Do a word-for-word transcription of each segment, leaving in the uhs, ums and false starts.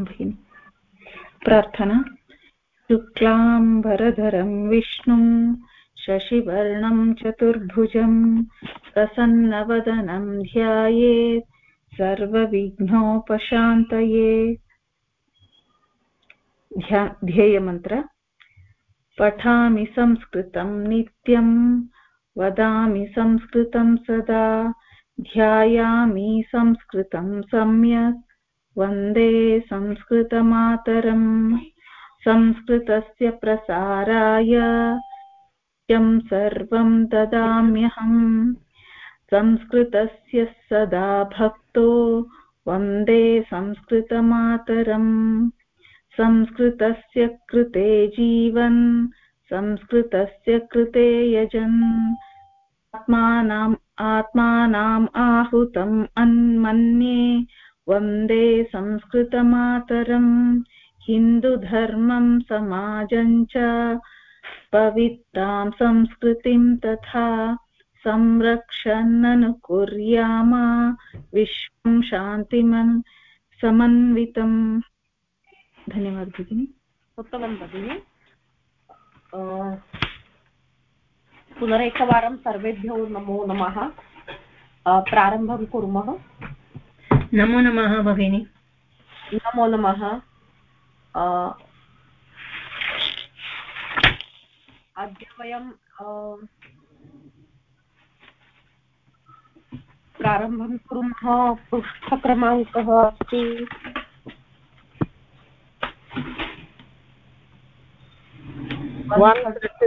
भगिनि प्रार्थना शुक्लाम्बरधरं विष्णुं शशिवर्णं चतुर्भुजं प्रसन्नवदनं ध्यायेत् सर्वविघ्नोपशान्तये। ध्येयमन्त्र पठामि संस्कृतं नित्यं वदामि संस्कृतं सदा ध्यायामि संस्कृतं सम्यक् वन्दे संस्कृतमातरम्। संस्कृतस्य प्रसाराय यं सर्वं ददाम्यहम् संस्कृतस्य सदा भक्तो वन्दे संस्कृतमातरम्। संस्कृतस्य कृते जीवन् संस्कृतस्य कृते यजन् आत्मानाम् आत्मानाम् आहुतम् अन्मन्ये वन्दे संस्कृतमातरम्। हिन्दुधर्मं समाजं च पवित्रां संस्कृतिं तथा संरक्षन्ननुकुर्याम विश्वं शान्तिमन् समन्वितम्। धन्यवाद भगिनी। उत्तमं भगिनी। पुनरेकवारं सर्वेभ्यो नमो नमः। प्रारम्भं कुर्मः। नमो नमः भगिनी। नमो नमः। अद्य वयं प्रारम्भं कुर्मः। पृष्ठक्रमाङ्कः अस्ति one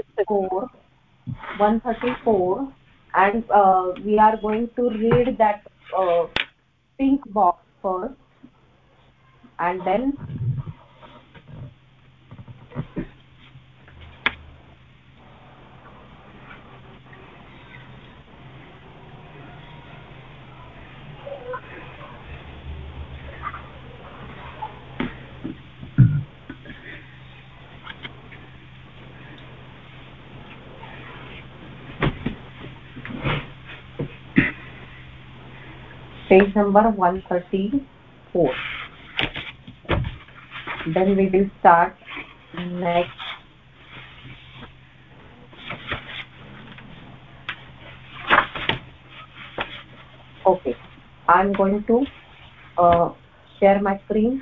thirty-four and uh, we are going to read that uh, pink box first and then page number one thirty-four. Then we will start next. Okay, I'm going to uh, share my screen.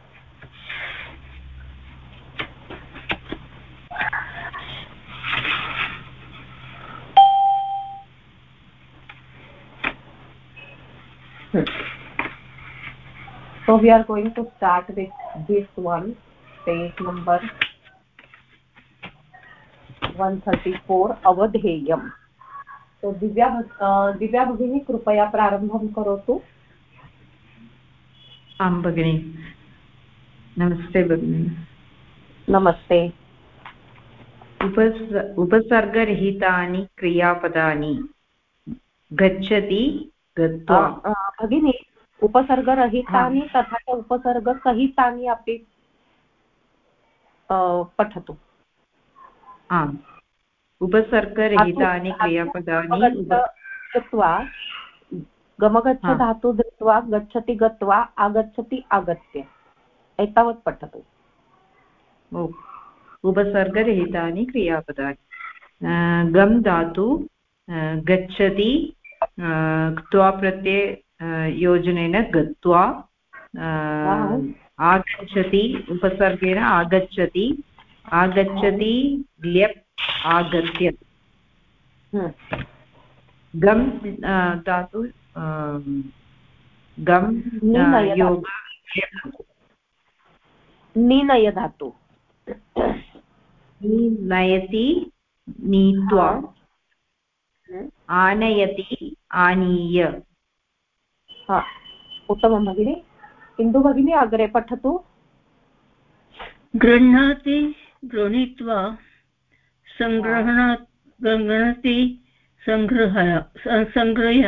So we are going to start with this one, page number one thirty-four, अवधेयम्. तो दिव्या दिव्या भगिनी कृपया प्रारम्भं करोतु. आं भगिनी। नमस्ते भगिनी। नमस्ते। उपस उपसर्गरहितानि क्रियापदानि गच्छति गत्वा। भगिनी उपसर्गरहितानि तथा च उपसर्गसहितानि अपि पठतु. आम् उपसर्गरहितानि क्रियापदानि गत्वा गमगच्छ धातु धृत्वा गच्छति गत्वा आगच्छति आगत्य एतावत् पठतु. उपसर्गरहितानि क्रियापदानि गम धातु गच्छति क्त्वा प्रत्यय योजनेन गत्वा आगच्छति उपसर्गेण आगच्छति आगच्छति ल्यप् आगत्य. गम धातु गम योग नीनय धातु नयति नीत्वा आनयति आनीय. उत्तमं भगिनी. इन्दु भगिनी अग्रे पठतु. गृह्णाति गृहीत्वा सङ्ग्रहणात् गृह्णति सङ्ग्रहय सङ्ग्रह्य.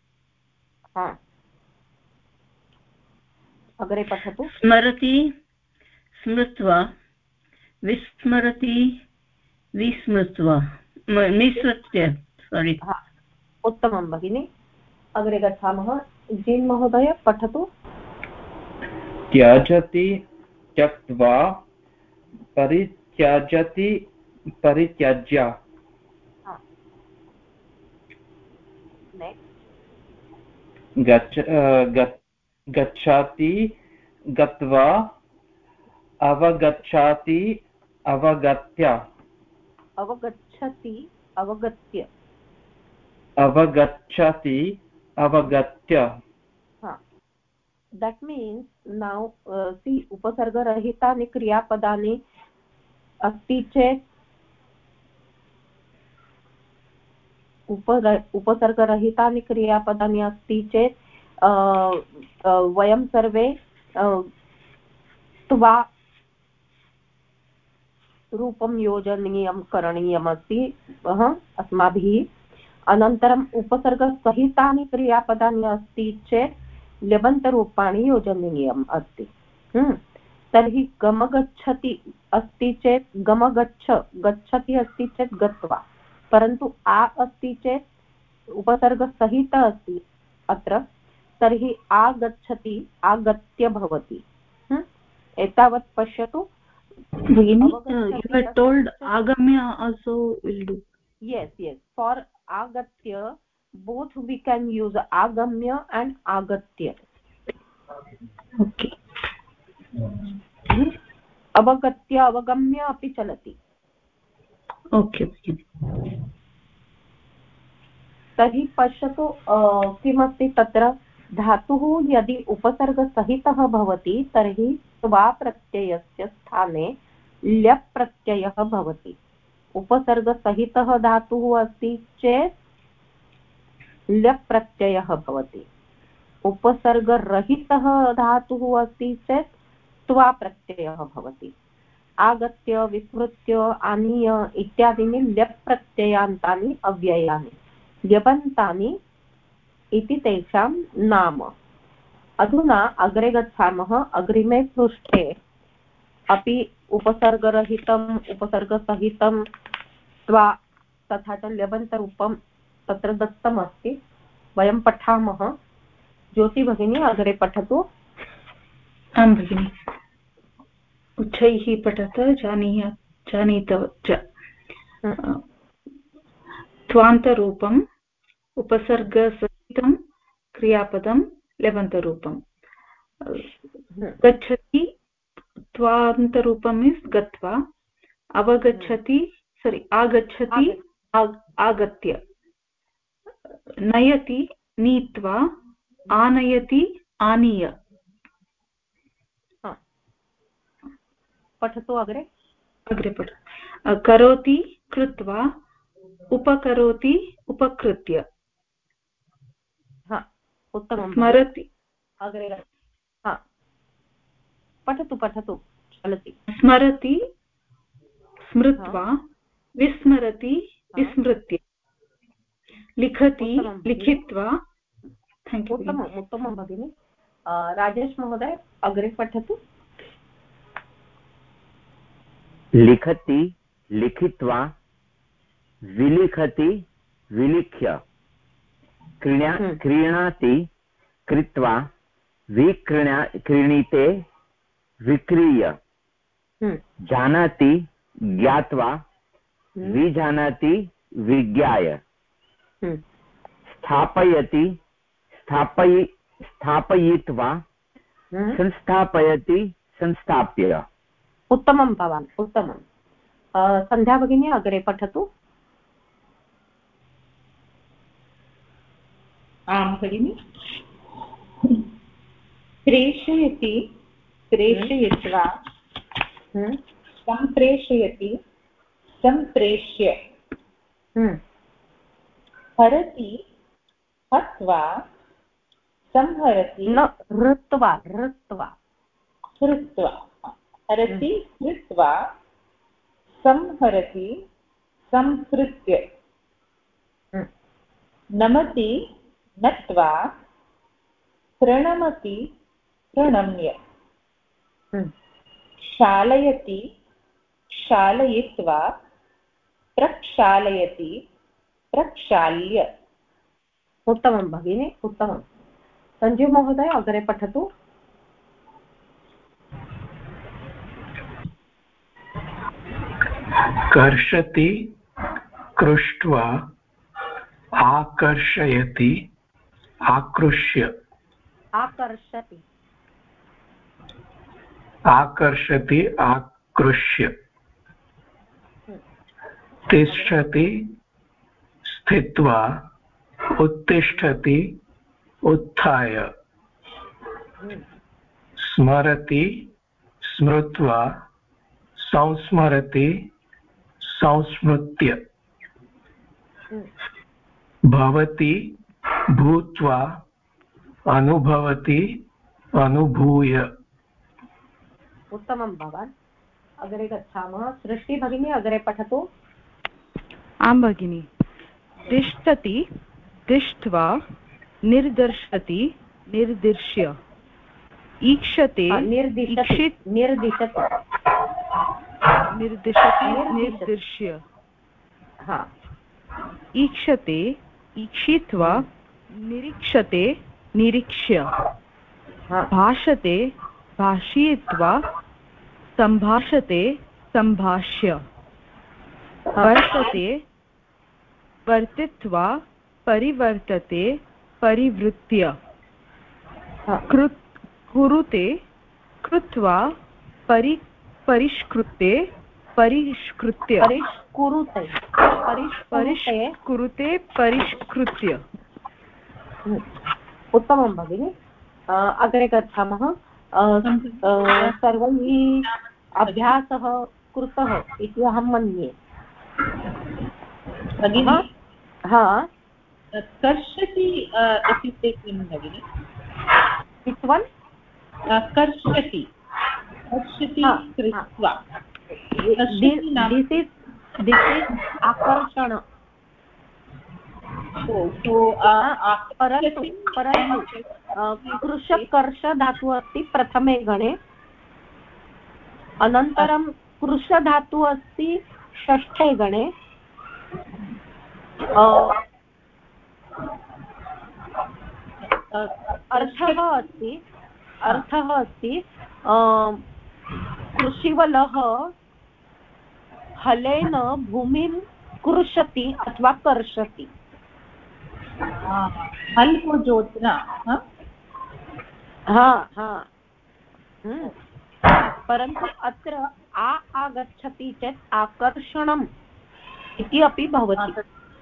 अग्रे पठतु. स्मरति स्मृत्वा विस्मरति विस्मृत्वा निःसृत्य. सारी. उत्तमं भगिनी. अग्रे गच्छामः. जीन् महोदय पठतु. त्याजति त्यक्त्वा परित्यजति परित्यज्य गच्छ गच्छति गत्वा अवगच्छति अवगत्य अवगच्छति अवगत्य अवगच्छति अवगत्य. That means now uh, see उपसर्गरहितानि क्रियापदानि अस्ति चेत् उपसर्गरहितानि क्रियापदानि अस्ति चेत् वयं सर्वे त्वा रूपं योजनीयं करणीयमस्ति अस्माभिः. अनन्तरम् उपसर्गसहितानि क्रियापदानि अस्ति चेत् ल्यबन्तरूपाणि योजनीयम् अस्ति. तर्हि गमगच्छति अस्ति चेत् गमगच्छ गच्छति अस्ति चेत् गत्वा, परन्तु आ अस्ति चेत् उपसर्गसहित अस्ति अत्र, तर्हि आगच्छति आगत्य भवति. एतावत् पश्यतु. you are told agamya also will do. Yes, yes, for agatya both we can use agamya and agatya. Okay. अवगत्य अवगम्य अपि चलति. Okay. तर्हि पश्यतु किमस्ति तत्र. धातुः यदि उपसर्गसहितः भवति तर्हि त्वा प्रत्ययस्य स्थाने ल्यप् प्रत्ययः भवति. उपसर्गसहितः धातुः अस्ति चेत् ल्यप् प्रत्ययः भवति. उपसर्गरहितः धातुः अस्ति चेत् त्वा प्रत्ययः भवति. आगत्य विस्मृत्य आनीय इत्यादीनि ल्यप् प्रत्ययान्तानि अव्ययानि ल्यबन्तानि इति तेषां नाम. अधुना अग्रे गच्छामः. अग्रिमे पृष्ठे अपि उपसर्गरहितम् उपसर्गसहितं त्वा तथा च ल्यबन्तरूपं तत्र दत्तमस्ति. वयं पठामः. ज्योति भगिनी अग्रे पठतु. आं भगिनि. उच्चैः पठत जानीय जानीत च. त्वान्तरूपम् उपसर्गसहितं क्रियापदं ल्यबन्तरूपं. गच्छति त्वान्तरूपम् इस् गत्वा. अवगच्छति सरि आगच्छति आगत्य. नयति नीत्वा. आनयति आनीय. पठतु अग्रे. अग्रे पठ. करोति कृत्वा. उपकरोति उपकृत्य. उत्तमं. स्मरति अग्रे पठतु पठतु चलति. स्मरति स्मृत्वा. विस्मरति विस्मृत्य. लिखति लिखित्वा. उत्तमम् उत्तमं भगिनि. राजेश महोदय अग्रे पठतु. लिखति लिखित्वा. विलिखति विलिख्य. क्रीणा क्रीणाति कृत्वा. विक्रीणा क्रीणीते विक्रीय. जानाति ज्ञात्वा. विजानाति विज्ञाय. स्थापयति स्थापयि स्थापयित्वा. संस्थापयति संस्थाप्य. उत्तमं भवान् उत्तमं. सन्ध्या भगिनी अग्रे पठतु. आं भगिनि. प्रेषयति प्रेषयित्वा. सम्प्रेषयति सम्प्रेष्य. हरति हत्वा. संहरति न हृत्वा हृत्वा हृत्वा. हरति हृत्वा. संहरति संहृत्य. नमति नत्वा. प्रणमति प्रणम्य. शालयति शालयित्वा. प्रक्षालयति प्रक्षाल्य. उत्तमं भगिनी उत्तमं. सञ्जीव महोदय अग्रे पठतु. कर्षति कृष्ट्वा आकर्षयति आकृष्य आकर्षति आकर्षति आकृष्य तिष्ठति स्थित्वा उत्तिष्ठति उत्थाय स्मरति स्मृत्वा संस्मरति संस्मृत्य भवति भूत्वा अनुभवति अनुभूय। उत्तमं भवान्। अग्रे गच्छामः। सृष्टि भगिनी अग्रे पठतु। आं भगिनि। तिष्ठति तिष्ठ्वा निर्दर्शति निर्दिश्य ईक्षते निर्दिशति निर्दिशति निर्दिशति निर्दिश्य ईक्षते ईक्षित्वा निरीक्षते निरीक्ष्य भाषते भाषयित्वा सम्भाषते सम्भाष्य वर्तते वर्तित्वा परिवर्तते परिवृत्य कृत् कुरुते कृत्वा परि परिष्कृते परिष्कृत्य परिष्कुरुते परिष्कुरुते परिष्कृत्य। उत्तमं भगिनि। अग्रे गच्छामः। सर्वैः अभ्यासः कृतः इति अहं मन्ये। भगिनि हा कर्षति इत्युक्ते किं भगिनि? Which one? कर्षति कर्षति कृत्वा this is this is आकर्षण। परन्तु परन्तु कृशकर्ष धातुः अस्ति प्रथमे गणे, अनन्तरं कृश धातुः अस्ति षष्ठे गणे, अर्थः अस्ति अर्थः अस्ति कृषिवलः हलेन भूमिं कृषति अथवा कर्षति। हल को जोतना। हाँ हाँ परन्तु अत्र आ आगच्छति चेत् आकर्षणम् इति अपि भवति।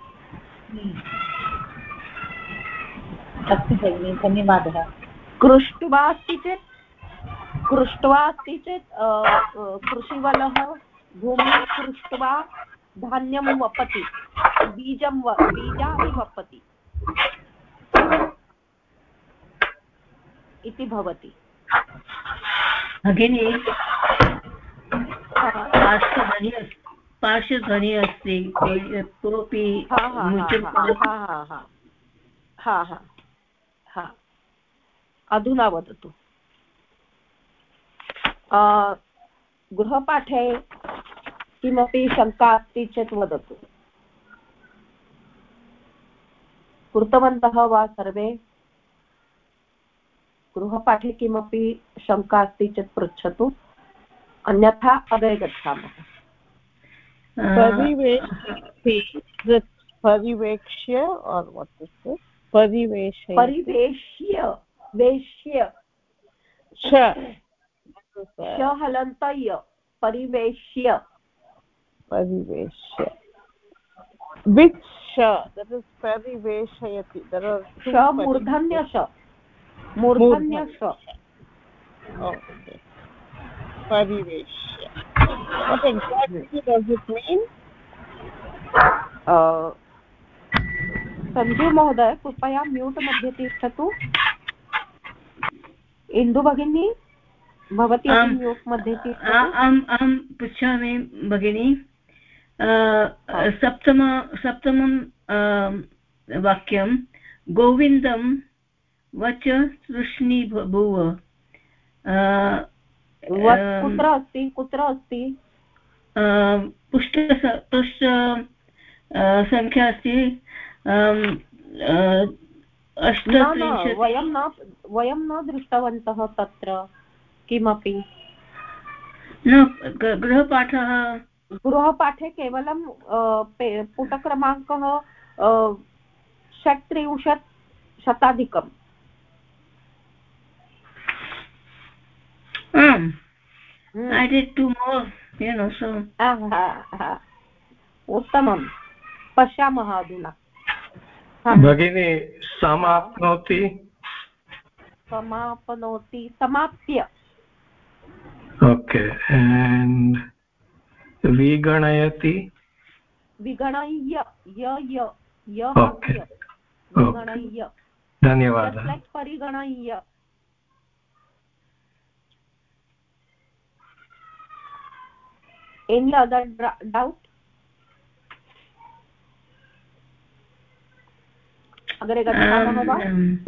अस्तु भगिनि, धन्यवादः। कृष्ट्वा अस्ति चेत् कृष्ट्वा अस्ति चेत् कृषिवलः भूमिं कृष्ट्वा धान्यं वपति, बीजं व बीजानि वपति इति भवति। भगिनी पार्श्वध्वनिः पार्श्वध्वनिः अस्ति, कोऽपि हा हा हा अधुना वदतु। गृहपाठे किमपि शङ्का अस्ति चेत् वदतु। कृतवन्तः वा सर्वे? गृहपाठे किमपि शङ्का अस्ति चेत् पृच्छतु, अन्यथा अग्रे गच्छामः। परिवेक्ष्य और what is this? परिवेश्य परिवेश्य वेश्य श हलन्तय परिवेश्य परिवेश्य which sh that is pariveshayati. There are two sh मूर्धन्य sh मूर्धन्य sh. Okay. Pariveshya. What exactly does it mean? uh, Sanju महोदय कृपया म्यूट् मध्ये तिष्ठतु। इन्दु भगिनी भवती अपि म्यूट् मध्ये तिष्ठतु। अहम् अहं पृच्छामि भगिनी, सप्तम सप्तमं वाक्यं गोविन्दं वच तृष्णीभूव कुत्र अस्ति कुत्र अस्ति? पृष्ठ पृष्ठ संख्या अस्ति अष्टत्रिंशत्। वयं न वयं न दृष्टवन्तः तत्र किमपि। न गृहपाठः गृहपाठे केवलं पुटक्रमाङ्कः षट्त्रिंशत् शताधिकम् um I did two more, you know, so उत्तमं पश्यामः अधुना भगिनी समाप्नोति समापनोति समाप्य ओके एंड विगणयति विगणय्य य य य ओके विगणय्य धन्यवादः like परिगणय्य any other doubt अग्रे गच्छामः वा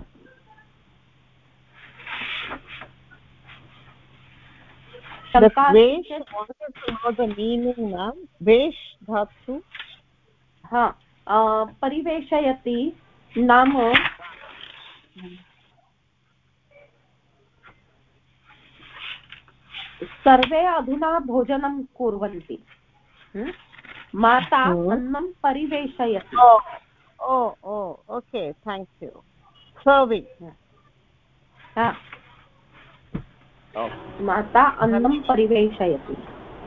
The vesh wanted to know the meaning na vesh dhatu ha परिवेशयति नाम सर्वे अधुना भोजनं कुर्वन्ति माता अन्नं परिवेशयति oh oh okay thank you serving ha माता अन्नं परिवेशयति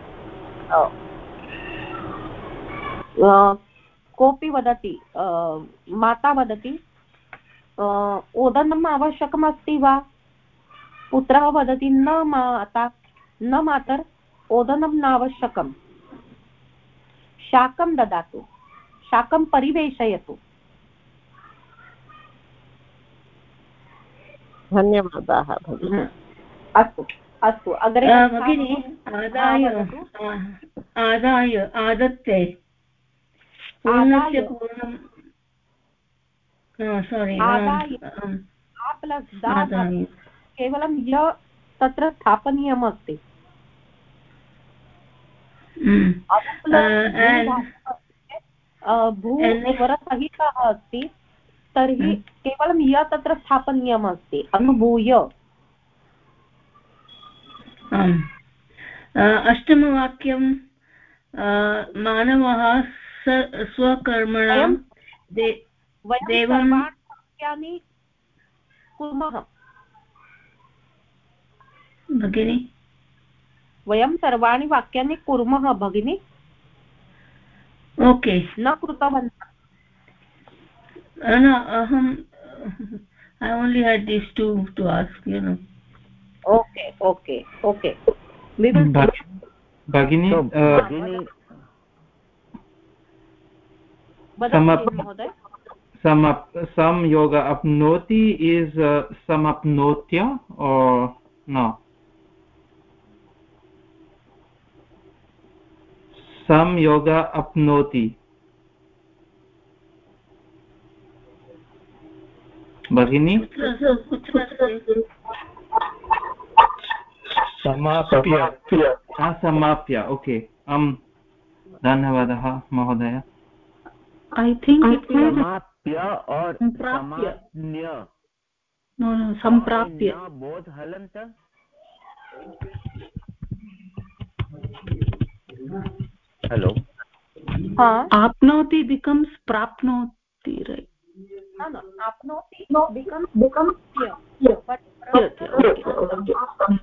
कोऽपि वदति माता वदति ओदनम् आवश्यकमस्ति वा पुत्रः वदति न माता न मातर् ओदनं न आवश्यकं शाकं ददातु शाकं परिवेशयतु धन्यवादाः भगिनी अस्तु अस्तु अग्रे भगिनी आदाय आदाय आदत्ते पूर्णस्य पूर्णं सोरि आ प्लस् दा केवलं य तत्र स्थापनीयमस्ति भूस्वरसहितः अस्ति तर्हि केवलं य तत्र स्थापनीयमस्ति अनुभूय अष्टमवाक्यं मानवः स्वकर्मणा देवं वाक्यानि कुर्मः भगिनी वयं सर्वाणि वाक्यानि कुर्मः भगिनी ओके न कृतवन्तः न अहं I only had these two to ask, you know. Okay, okay, okay. We will. Bhagini, so, uh, Bhagini, samap, samap, sam yoga apnoti is uh, samapnotya or no? Sam yoga apnoti. Bhagini? समाप्य समाप्य okay अं धन्यवादः महोदय I think it will समाप्य और समाप्य no no samprapya both halanta hello ha apnoti becomes prapnoti right no no apnoti becomes becomes here but okay, okay.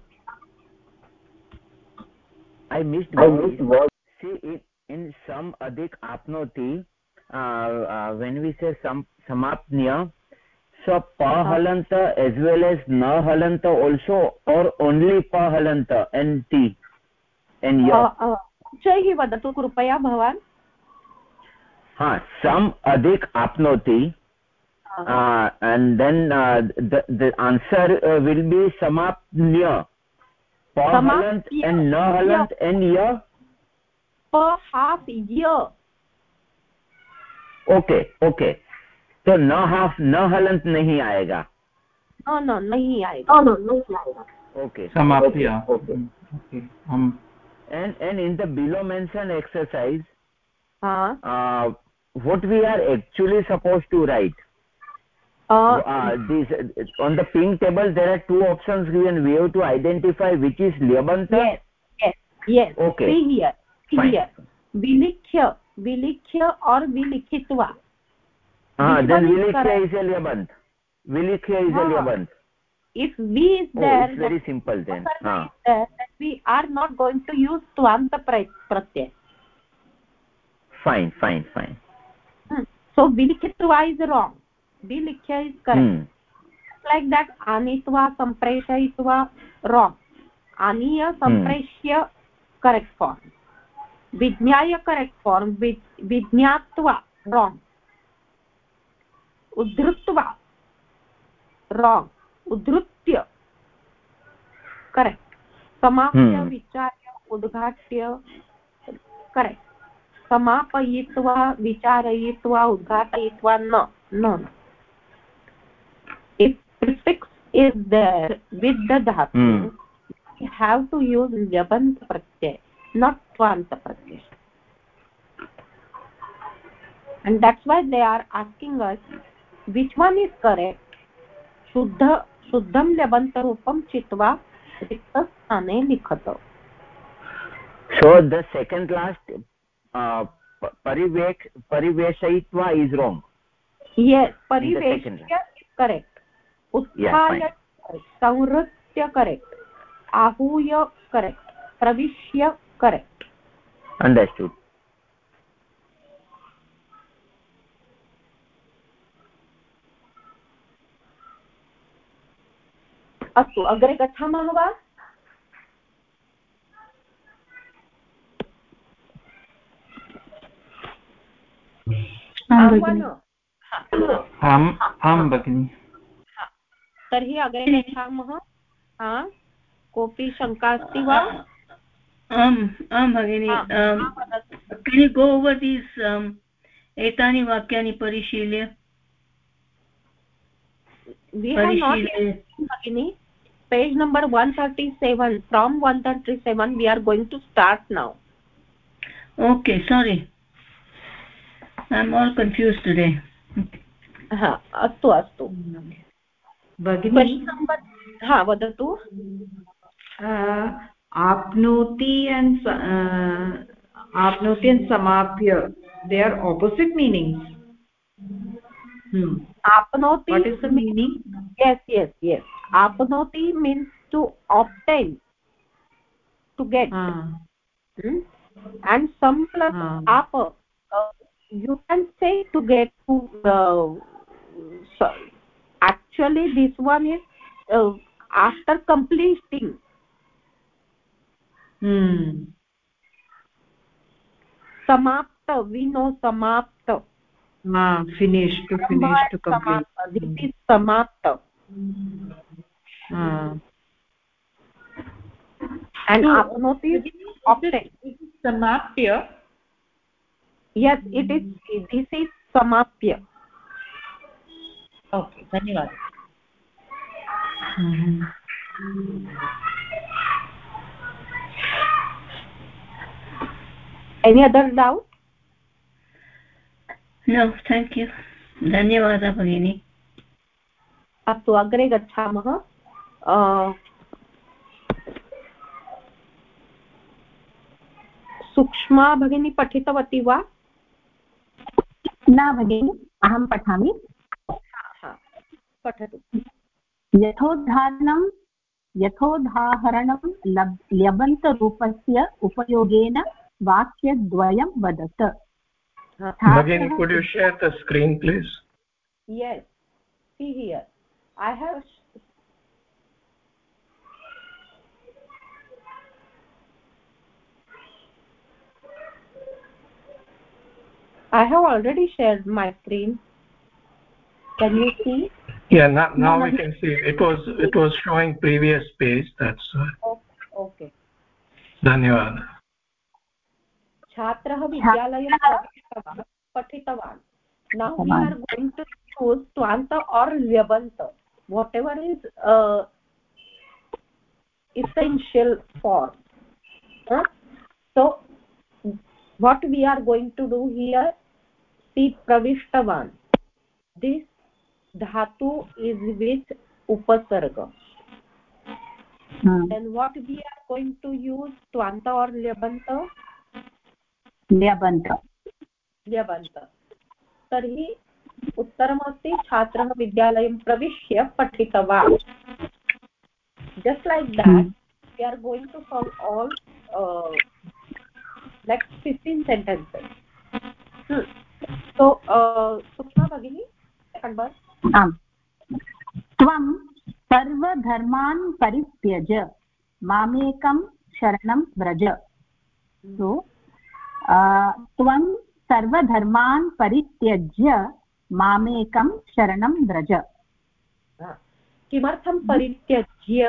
I missed I missed word. See in, in some adik apnoti uh, uh, when we say sam samapnya so pa halanta as well as na halanta also or only pa halanta and t and ya उच्चैः वदतु कृपया भवान् ha some adik apnoti uh, and then uh, the the answer uh, will be samapnya pa halant and na halant and ya pa half ya okay okay तो न half न हलंत नहीं आएगा no no नहीं आएगा no no नहीं आएगा okay समाप्य okay okay um and and in the below mentioned exercise uh, uh what we are actually supposed to write uh, uh this on the pink table there are two options given we have to identify which is lyabanta yes yes yes okay see here here vilikhya vilikhya or vilikhitva. ah then vilikhya is a lyabant. Vilikhya is a lyabant. If v is there, oh, it's very simple then. Ah. There, then we are not going to use twanta pratyay. Fine, fine, fine. Hmm. So vilikhitva is wrong. Vilikhya is correct. Hmm. Like that, anitva sampreshayitva wrong. Aniya sampreshya hmm. correct form. Vijnaya correct form. Vijnatva wrong. Udhrutva wrong. Udhrutya correct. Samapya hmm. vicharya udghatya correct. Samapayitva vicharayitva udghatayitva no no. If prefix is there with the dhatu, hmm. we have to use lyabant pratyay, not twanta pratyay. And that's why they are asking us which one is correct. Shuddha shuddham lyabanta rupam chitva rikta sthane likhato. So the second last uh, parivek pariveshayitva is wrong. Yes, pariveshya is correct. Utthaya yeah, samrutya correct. Ahuya correct. Pravishya correct. Understood. अस्तु अग्रे गच्छामः वा? आम् आं भगिनि. तर्हि अग्रे गच्छामः. कोऽपि शङ्का अस्ति वा? आम् आं भगिनि. can you go over these um, एतानि वाक्यानि परिशील्य? We have not yet, Bhagini. Page number one thirty-seven. From one thirty-seven we are going to start now. Okay, sorry. I'm all confused today. Ha, astu astu. Bhagini. Question number ha vadatu. Uh, apnoti and uh, apnoti and samapya, they are opposite meanings. Hmm. Apnoti, what is the meaning? Yes, yes, yes. Apnoti means to obtain, to get. Ah. Hmm? And some plus ah. apa, uh, you can say to get to. Uh, so actually, this one is uh, after completing. Hmm. Samapta, we know samapta. Ah, finish, to finish, to complete. Samapta. This is samapta. Ah. And apnoti is obtain. It is samapya. Yes, it is. This is samapya. Okay, धन्यवाद. Mm-hmm. Any other doubt? No, thank you. धन्यवादः भगिनी. अस्तु अग्रे गच्छामः. सूक्ष्मा भगिनी पठितवती वा? न भगिनी, अहं पठामि. पठतु. यथोदाहरणं यथोदाहरणं ल्यबन्तरूपस्य उपयोगेन वाक्यद्वयं वदत. Bhagini, could you share the screen, please? Yes. See here. I have I have already shared my screen. Can you see? Yeah, now, now we can see. It was it was showing previous page. That's why. Okay. Okay. धन्यवादः. छात्रः विद्यालयं प्रविष्टवान्, पठितवान्. Now we are going to choose twanta or lyabanta, whatever is uh, essential form. Huh? So what we are going to do here? See, pravishtavan. This dhatu is with upasarga. Hmm. Then what we are going to use twanta or lyabanta? ल्यबन्त ल्यबन्त तर्हि उत्तरमस्ति छात्रः विद्यालयं प्रविश्य पठितवान् just like that we are going to solve all uh, like fifteen sentences hmm. so uh, Sushma Bhagini second verse आम् त्वं सर्वधर्मान् परित्यज्य मामेकं शरणं Vraj so त्वं सर्वधर्मान् परित्यज्य मामेकं शरणं व्रज किमर्थं परित्यज्य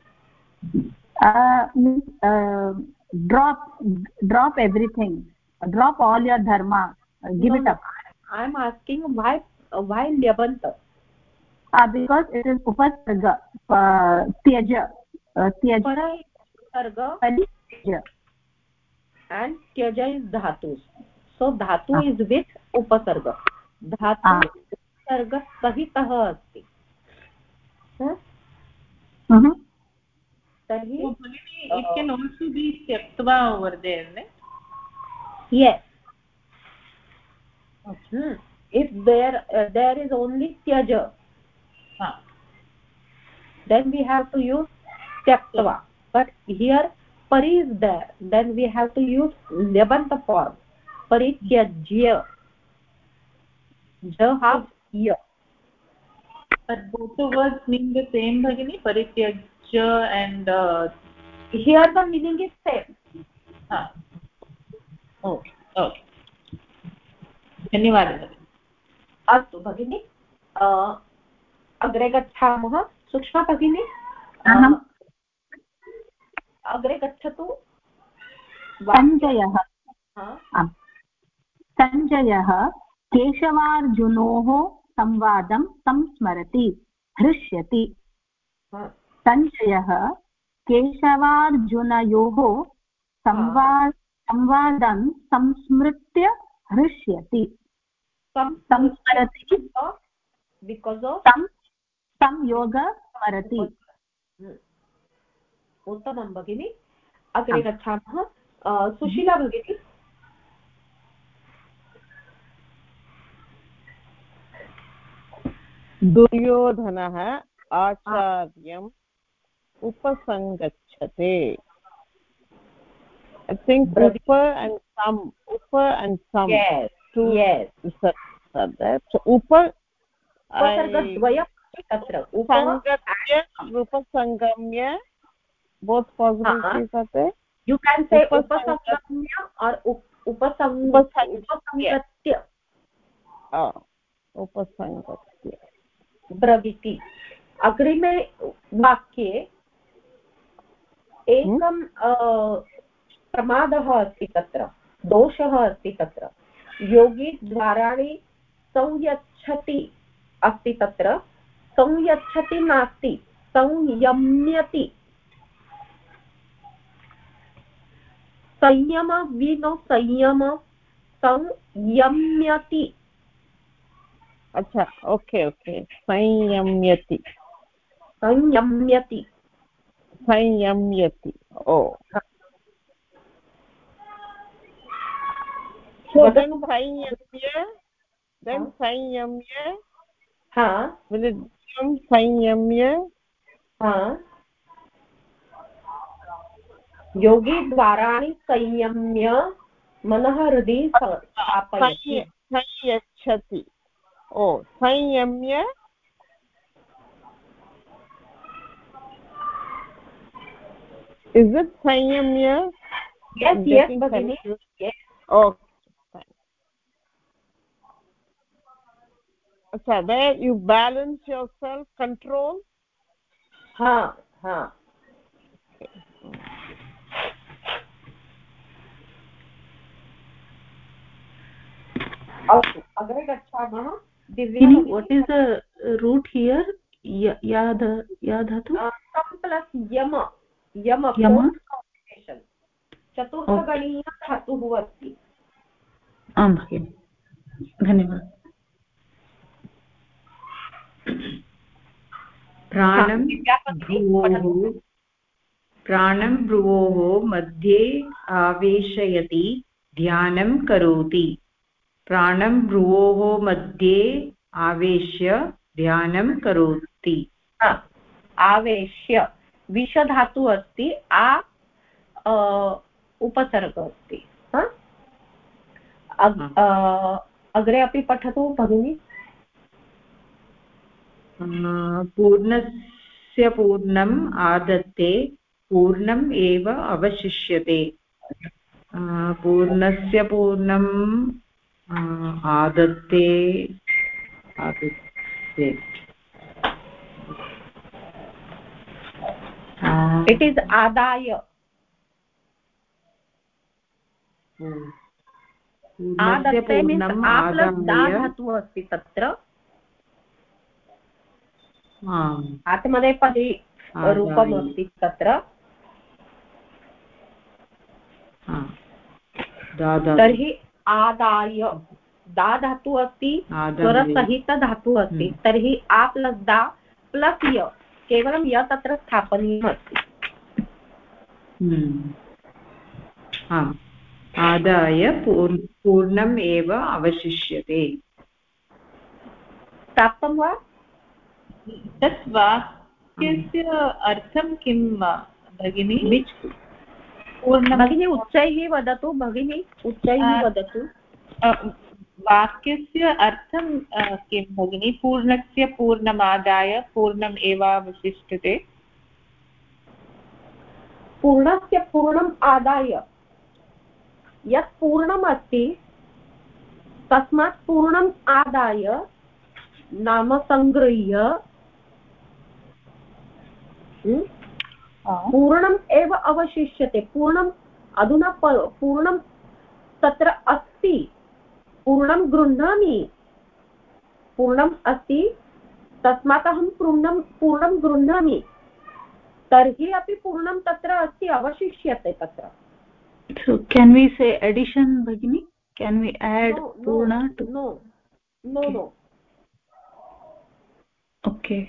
drop drop everything drop all your dharma give it up I am asking why why ल्यबन्त बिकास् इट् इस् उपसर्ग त्यज त्यज उपसर्ग परित्यज and tyaja is dhatu so dhatu ah. is with upasarga dhatu ah. upasarga sahitah asti huh mhm tarhi so, it uh, can also be tyaktva over there ne yes okay. if there uh, there is only tyaja ah. then we have to use tyaktva but here pari is there then we have to use lyabanta form parityajya ja half ya but both the words mean the same bhagini parityajya and uh, here the meaning is same ah okay okay धन्यवादः अस्तु भगिनी अग्रे गच्छामः सूक्ष्मा भगिनी अग्रे गच्छतु सञ्जयः सञ्जयः केशवार्जुनोः संवादं संस्मरति हृष्यति सञ्जयः केशवार्जुनयोः संवाद संवादं संस्मृत्य हृष्यति संस्मरति बिकास् ऑफ संयोग स्मरति उत्तमं भगिनी अग्रे गच्छामः सुशीला भगिनी दुर्योधनः आचार्यम् उपसङ्गच्छते I think upa and sam upa and sam yes two yes are there so upa upasargadvayam tatra upasangatya upasangamya both possibilities are there you can say upasangamya or upasangatya ah upasangatya ब्रवीति अग्रिमे वाक्ये एकं प्रमादः अस्ति तत्र दोषः अस्ति तत्र योगी द्वाराणि संयच्छति अस्ति तत्र संयच्छति नास्ति संयम्यति संयम विनो संयम संयम्यति अच्छा ओके ओके संयम्यति संयम्यति संयम्यति ओ so then संयम्य then संयम्य हाँ will it become संयम्य हाँ योगी द्वाराणि संयम्य मनः हृदि स्थापयति संयच्छति ओ संयम्य is it संयम्य yes yes bhagini yes oh अच्छा where you balance yourself control हाँ हाँ अस्तु अग्रे गच्छामः Divya what is the root here ya ya dhatu some plus yama yama yama चतुर्थगणीय धातुः अस्ति आं भगिनि धन्यवादः प्राणं भ्रुवोः प्राणं भ्रुवोः मध्ये आवेशयति ध्यानं करोति प्राणं भ्रुवोः मध्ये आवेश्य ध्यानं करोति आवेश्य विषधातु अस्ति आ उपसर्ग अस्ति अग्रे अपि पठतु भगिनी पूर्णस्य पूर्णम् आदत्ते पूर्णम् एव अवशिष्यते पूर्णस्य पूर्णम् आदत्ते आदत्ते इट् इस् आदाय आदत्ते मीन्स् आ प्लस् दा धातुः अस्ति तत्र आत्मनेपदी रूपम् अस्ति तत्र तर्हि आदाय दा धातुः अस्ति स्वरसहित धातुः अस्ति तर्हि आ प्लस् दा प्लस् य केवलं य तत्र स्थापनीयम् अस्ति आदाय पूर्णम् एव अवशिष्यते प्राप्तं वा तत् वाक्यस्य अर्थं किं भगिनी भगिनी उच्चैः वदतु भगिनी उच्चैः वदतु वाक्यस्य अर्थं किं भगिनी पूर्णस्य पूर्णमादाय पूर्णम् एव अवशिष्यते पूर्णस्य पूर्णम् आदाय यत् पूर्णम् अस्ति तस्मात् पूर्णम् आदाय नाम सङ्गृह्य पूर्णम् एव अवशिष्यते पूर्णम् अधुना पूर्णं तत्र अस्ति पूर्णं गृह्णामि पूर्णम् अस्ति तस्मात् अहं पूर्णं पूर्णं गृह्णामि तर्हि अपि पूर्णं तत्र अस्ति अवशिष्यते तत्र so can we say addition bagini can we add no, purna no, to no no no okay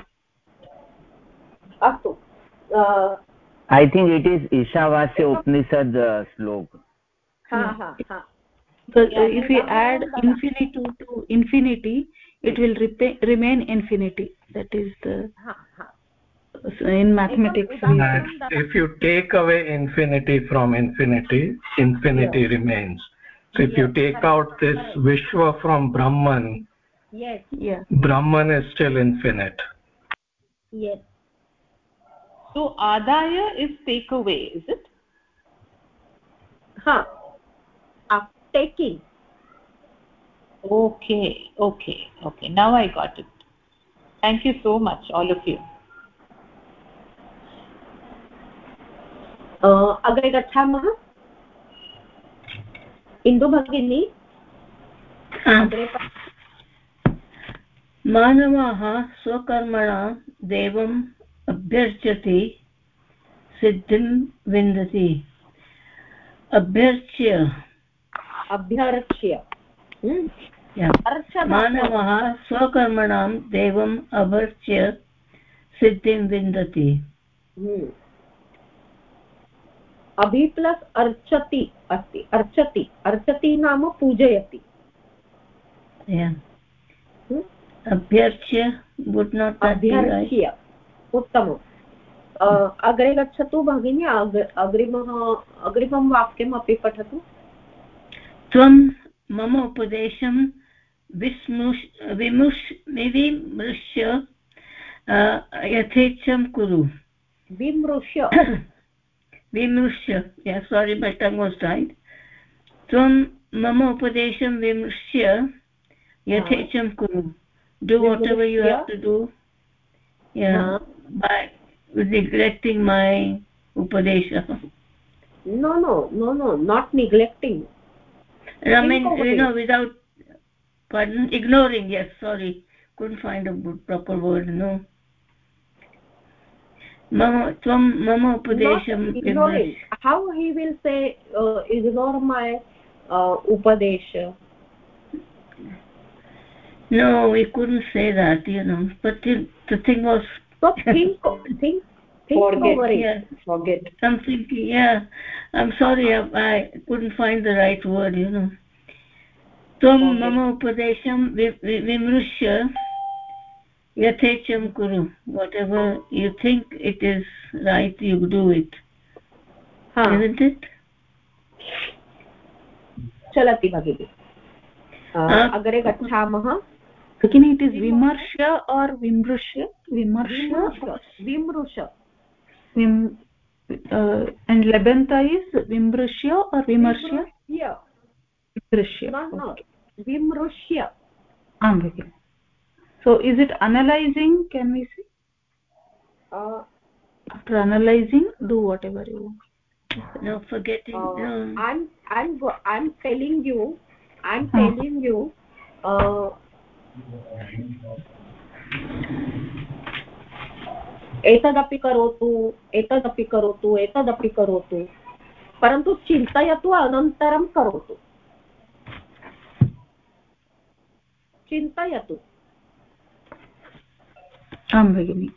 astu uh, I think it is Ishavasya Upanishad uh, slok ha ha ha so yeah, if we add infinity to, to infinity it will remain infinity that is the ha ha so in mathematics if you take away infinity from infinity infinity yeah. remains so if yes, you take correct, out this correct. Vishwa from Brahman yes yeah Brahman is still infinite yes so adaya is take away is it ha huh. taking okay okay okay now I got it thank you so much all of you अग्रे गच्छामः इन्दु भगिनी मानवः स्वकर्मणा देवम् अभ्यर्चति सिद्धिं विन्दति अभ्यर्च्य अभ्यर्च्य मानवः स्वकर्मणां देवम् अभ्यर्च्य सिद्धिं विन्दति अभि प्लस अर्चति अस्ति अर्चति अर्चति नाम पूजयति अभ्यर्च्य would not अभ्यर्च्य उत्तमम् अग्रे गच्छतु भगिनी अग्रिमः अग्रिमं वाक्यम् अपि पठतु त्वं मम उपदेशं विस्मृश विमुश विमृश्य यथेच्छं कुरु विमृश्य विमृश्य yeah sorry my tongue was tied त्वं मम उपदेशं विमृश्य यथेच्छं कुरु do whatever you have to do yeah uh-huh. by neglecting my upadesha no no no no not neglecting I mean you know without pardon ignoring yes sorry couldn't find a good proper word no mama tvam mama upadesham ignoring how he will say uh, ignore my uh, upadesha no we couldn't say that you know but the, the thing was so think think forget yeah, forget something, yeah. I'm sorry, I, I couldn't find the right word, you know. Tvam mama upadesham vimrushya yathecham kuru. Whatever you think it is right, you do it. Huh. Isn't it? चलति भगिनी. अग्रे गच्छामः. Bhagini, it is vimarsha or vimrushya? Vimarsha. Vimrusha. Vim, uh, and lebanta is vimrushya or vimarsha? Yeah. Vimrushya. No, no. Vimrushya. Ah, Bhagini. So is it analyzing? Can we see? Uh, After analyzing, do whatever you want. No, forgetting. Uh, no. I'm I'm I'm telling you. I'm telling you. Uh, एतदपि करोतु एतदपि करोतु एतदपि करोतु परन्तु चिन्तयतु अनन्तरं करोतु चिन्तयतु आं भगिनि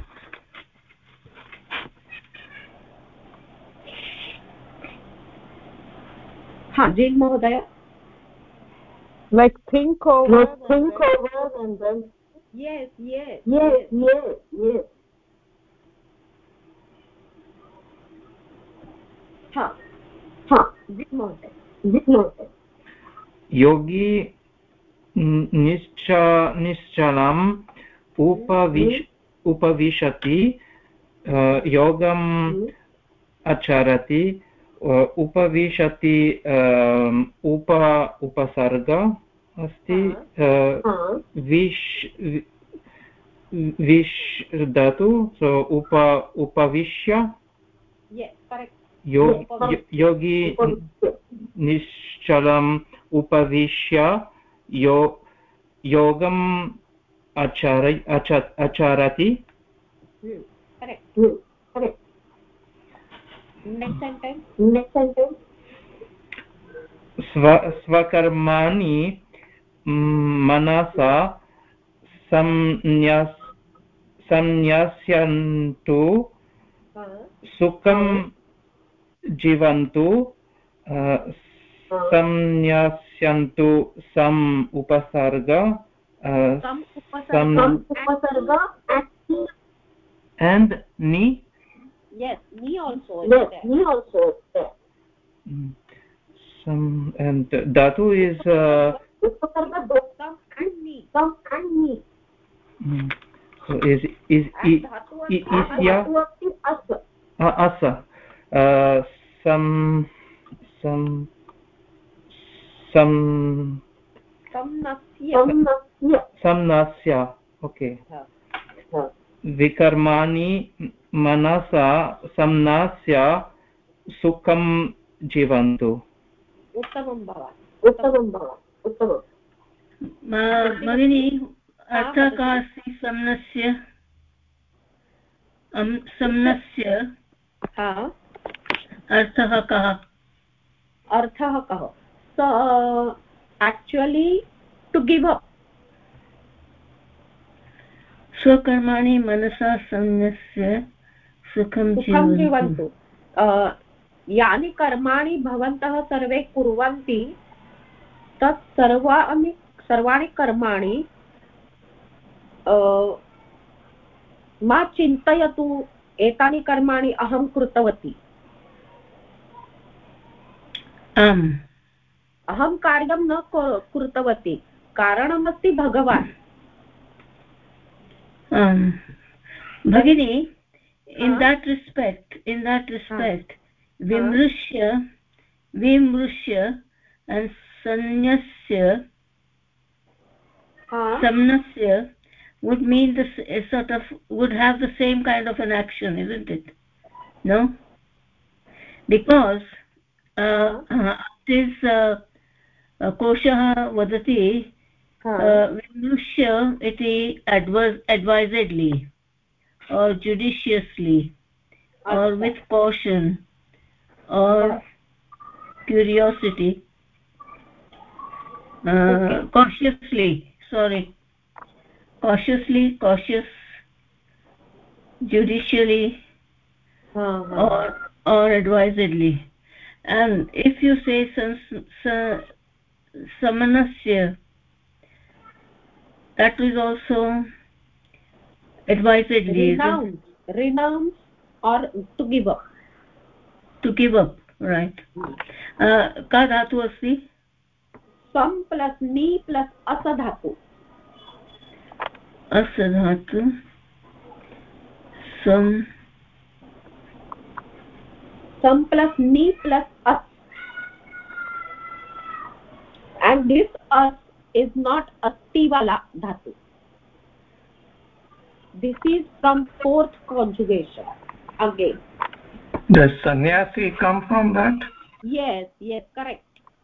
हाँ जीन् महोदय like think over like think over and then yes yes yes yes yes हाँ हाँ जीन् महोदय जीन् महोदय योगी निश्च निश्चलम् उपविश उपविशति योगम् आचरति उपविशति उप उपसर्ग अस्ति विश विश धातु सो उप उपविश्य योगी निश्चलम् उपविश्य यो योगम् आचर आचरति next sentence next sentence स्व स्वकर्माणि मनसा संन्यास संन्यस्यन्तु सुखं जीवन्तु संन्यस्यन्तु सम उपसर्ग सम उपसर्ग and ni yes ni also is yes, there ni also is there mm. some and dhatu is uh, upasarga some and ni some and ni mm. so is is is ya asa uh, asa uh, some some some samnasya samnasya okay विकर्माणि मनसा संन्यस्य सुखं जीवन्तु उत्तमं भव उत्तमं भव उत्तमं भगिनी अर्थः कः अस्ति संन्यस्य संन्यस्य अर्थः कः अर्थः कः so actually to give up स्वकर्माणि मनसा संन्यस्य सुखं जीवन्तु यानि कर्माणि भवन्तः सर्वे कुर्वन्ति तत् सर्वाणि सर्वाणि कर्माणि मा चिन्तयतु एतानि कर्माणि अहं कृतवती आम् अहं कार्यं न कृतवती कारणमस्ति भगवान् um bhagini in huh? that respect in that respect huh? vimrushya vimrushya and sanyasya huh? samnasya would mean this is sort of would have the same kind of an action, isn't it? No, because uh, uh, this uh, uh, koshah vadati vimrushya iti advisedly or judiciously or with caution or curiosity uh, okay. cautiously sorry cautiously cautious judicially uh-huh. or or advisedly. And if you say samanasya, that is also advisedly. Renounce, renounce or to give up. To give up, right. uh, ka dhatu asti? Sam plus ni plus asa dhatu. Asa dhatu. Sam. Sam plus ni plus as. And this as is not asti wala dhatu. This is from fourth conjugation again. Does sannyasi come from that? Yes, yes, correct.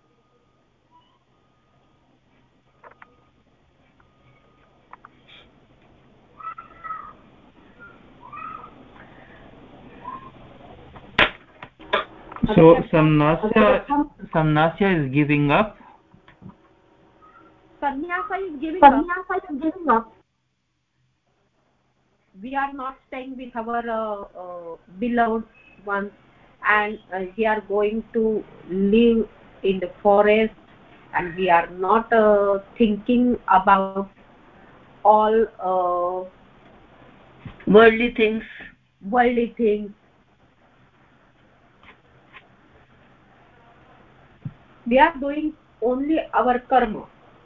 So samnasya samnasya is giving up. Sannyasa is giving Sannyasa up. is giving up. We are not staying with our uh, uh, beloved ones, and uh, we are going to live in the forest, and we are not uh, thinking about all uh, worldly things. Worldly things. We are doing only our karma.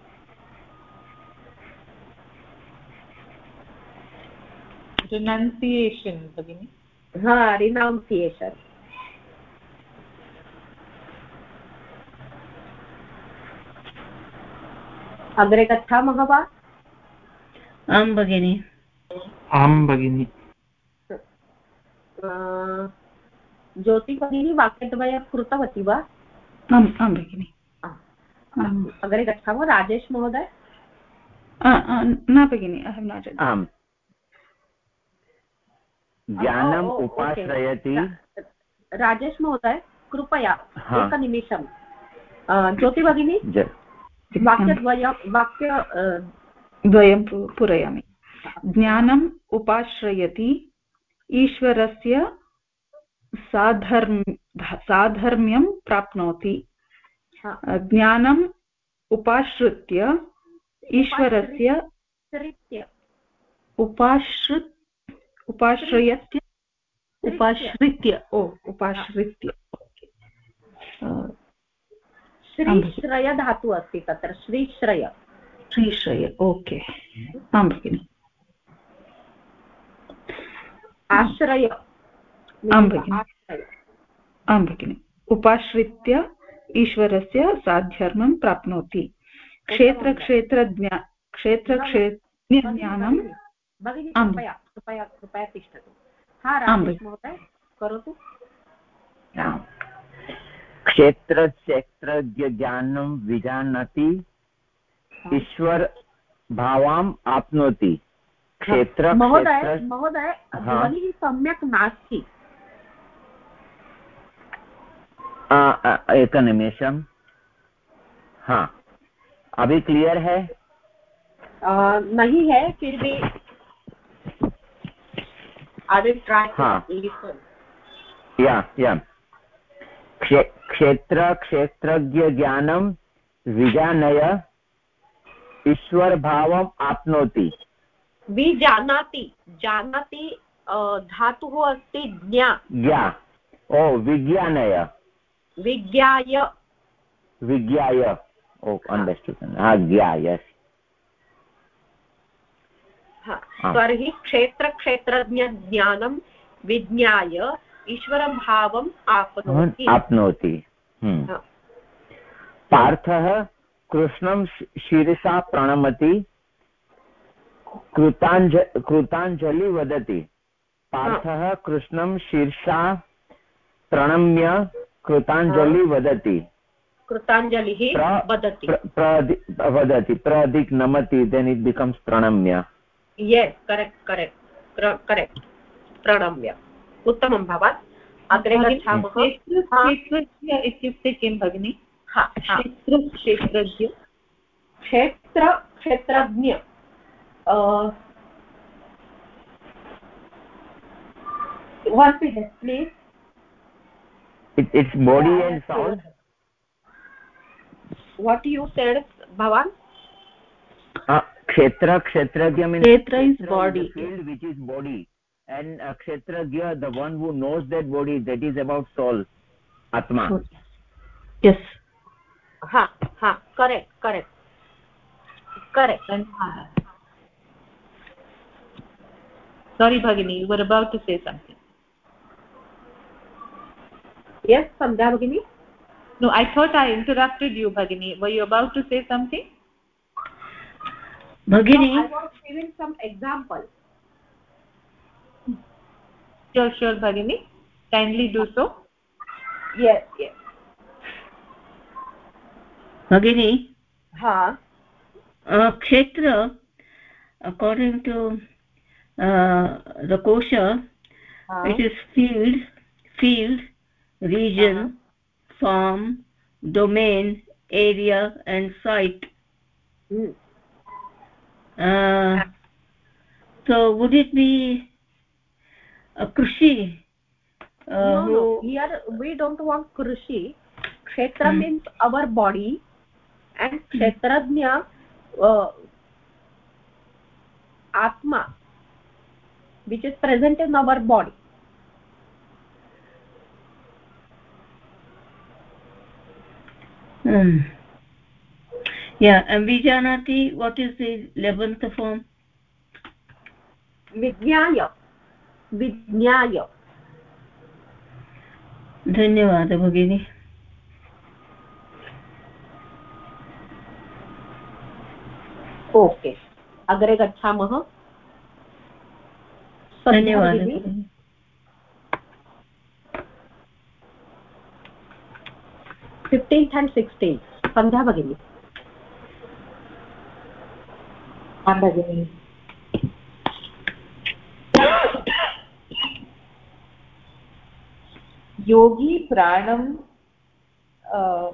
Renunciation, Bhagini. Ha, renunciation. अग्रे गच्छामः वा? आं भगिनि. आं भगिनि. ज्योति भगिनी वाक्यद्वयं कृतवती वा? आम् आं भगिनि. अग्रे गच्छामः. राजेश महोदय. न भगिनि, ऐ हेव् नाट्. आम्. ज्ञानम् उपाश्रयति. राजेश महोदय कृपया एकनिमिषं. ज्योति भगिनी वाक्यद्वयं वाक्य द्वयं पूरयामि. ज्ञानम् उपाश्रयति ईश्वरस्य साधर्म साधर्म्यं प्राप्नोति. ज्ञानम् उपाश्रित्य ईश्वरस्य उपाश्रित उपाश्रयत्य उपाश्रित्य ओ उपाश्रित्य श्रीश्रय धातु अस्ति तत्र. श्रीश्रय श्रीश्रय. ओके. आं भगिनि. आश्रय. आं भगिनि. आं भगिनि. उपाश्रित्य ईश्वरस्य साधर्म्यं प्राप्नोति. क्षेत्रक्षेत्रज्ञा क्षेत्रक्षेत्रज्ञानं. भगिनि कृपया कृपया कृपया तिष्ठतु. हा राजेश महोदय करोतु. क्षेत्रक्षेत्रज्ञानं विजानाति ईश्वर भावाम् आप्नोति. क्षेत्र महोदय महोदय ध्वनिः सम्यक् नास्ति. एकनिमेषं. हाँ, अभी क्लियर है? आ, नहीं है, फिर भी I will try to listen. या या क्षेत्र क्षेत्रज्ञ ज्ञानं विजानय ईश्वर भावम् आप्नोति. विजानाति जानाति धातुः अस्ति ज्ञा. ज्ञा. ओ विज्ञानय. विज्ञाय. विज्ञाय. Oh understood. हाँ ज्ञा. यस. तर्हि क्षेत्रक्षेत्रज्ञ ज्ञानं विज्ञाय ईश्वरभावम् आप्नोति. आप्नोति. पार्थः कृष्णं शिरसा प्रणमति. कृताञ्ज कृताञ्जलि वदति. पार्थः कृष्णं शिरसा प्रणम्य कृताञ्जलि वदति. कृताञ्जलिः वदति. वदति. प्रदिक् नमति. देन् इट् बिकम्स् प्रणम्य. Yes, correct, correct, correct. प्रणम्य. उत्तमं भवत्. अग्रे गच्छामः. क्षेत्रज्ञ इत्युक्ते किं भगिनि? क्षेत्र क्षेत्रज्ञ क्षेत्र क्षेत्रज्ञ one minute please. It, it's body yeah, and sound. What you said, Bhavan? Uh, kshetra, kshetragya means kshetra is body. Is the field which is body. And uh, kshetragya, the one who knows that body, that is about soul, atma. Yes. Ha, ha, correct, correct. Correct. Sorry, Bhagini, you were about to say something. Yes, Sandhya Bhagini? No, I thought I interrupted you, Bhagini. Were you about to say something? Bhagini? No, I was giving some examples. Sure, sure, Bhagini. Kindly do so. Yes, yes. Bhagini? Ha. Uh, kshetra, according to uh, the kosha, ha. It is field, field, region, uh-huh. farm, domain, area and site. Hmm. Uh, so would it be a krishi? Uh, no, who... no. Here we don't want krishi. Kshetra hmm. means our body, and kshetrajna, uh, atma, which is present in our body. Hmm. Yeah, and Vijanati, what is the eleventh form? Vijnaya. Vijnaya. Dhanyawad, Bhagini. Okay. Agre gachamah. Dhanyawad. fifteenth and sixteenth. Sandhya Bhagini. Bhagini. Yogi pranam uh,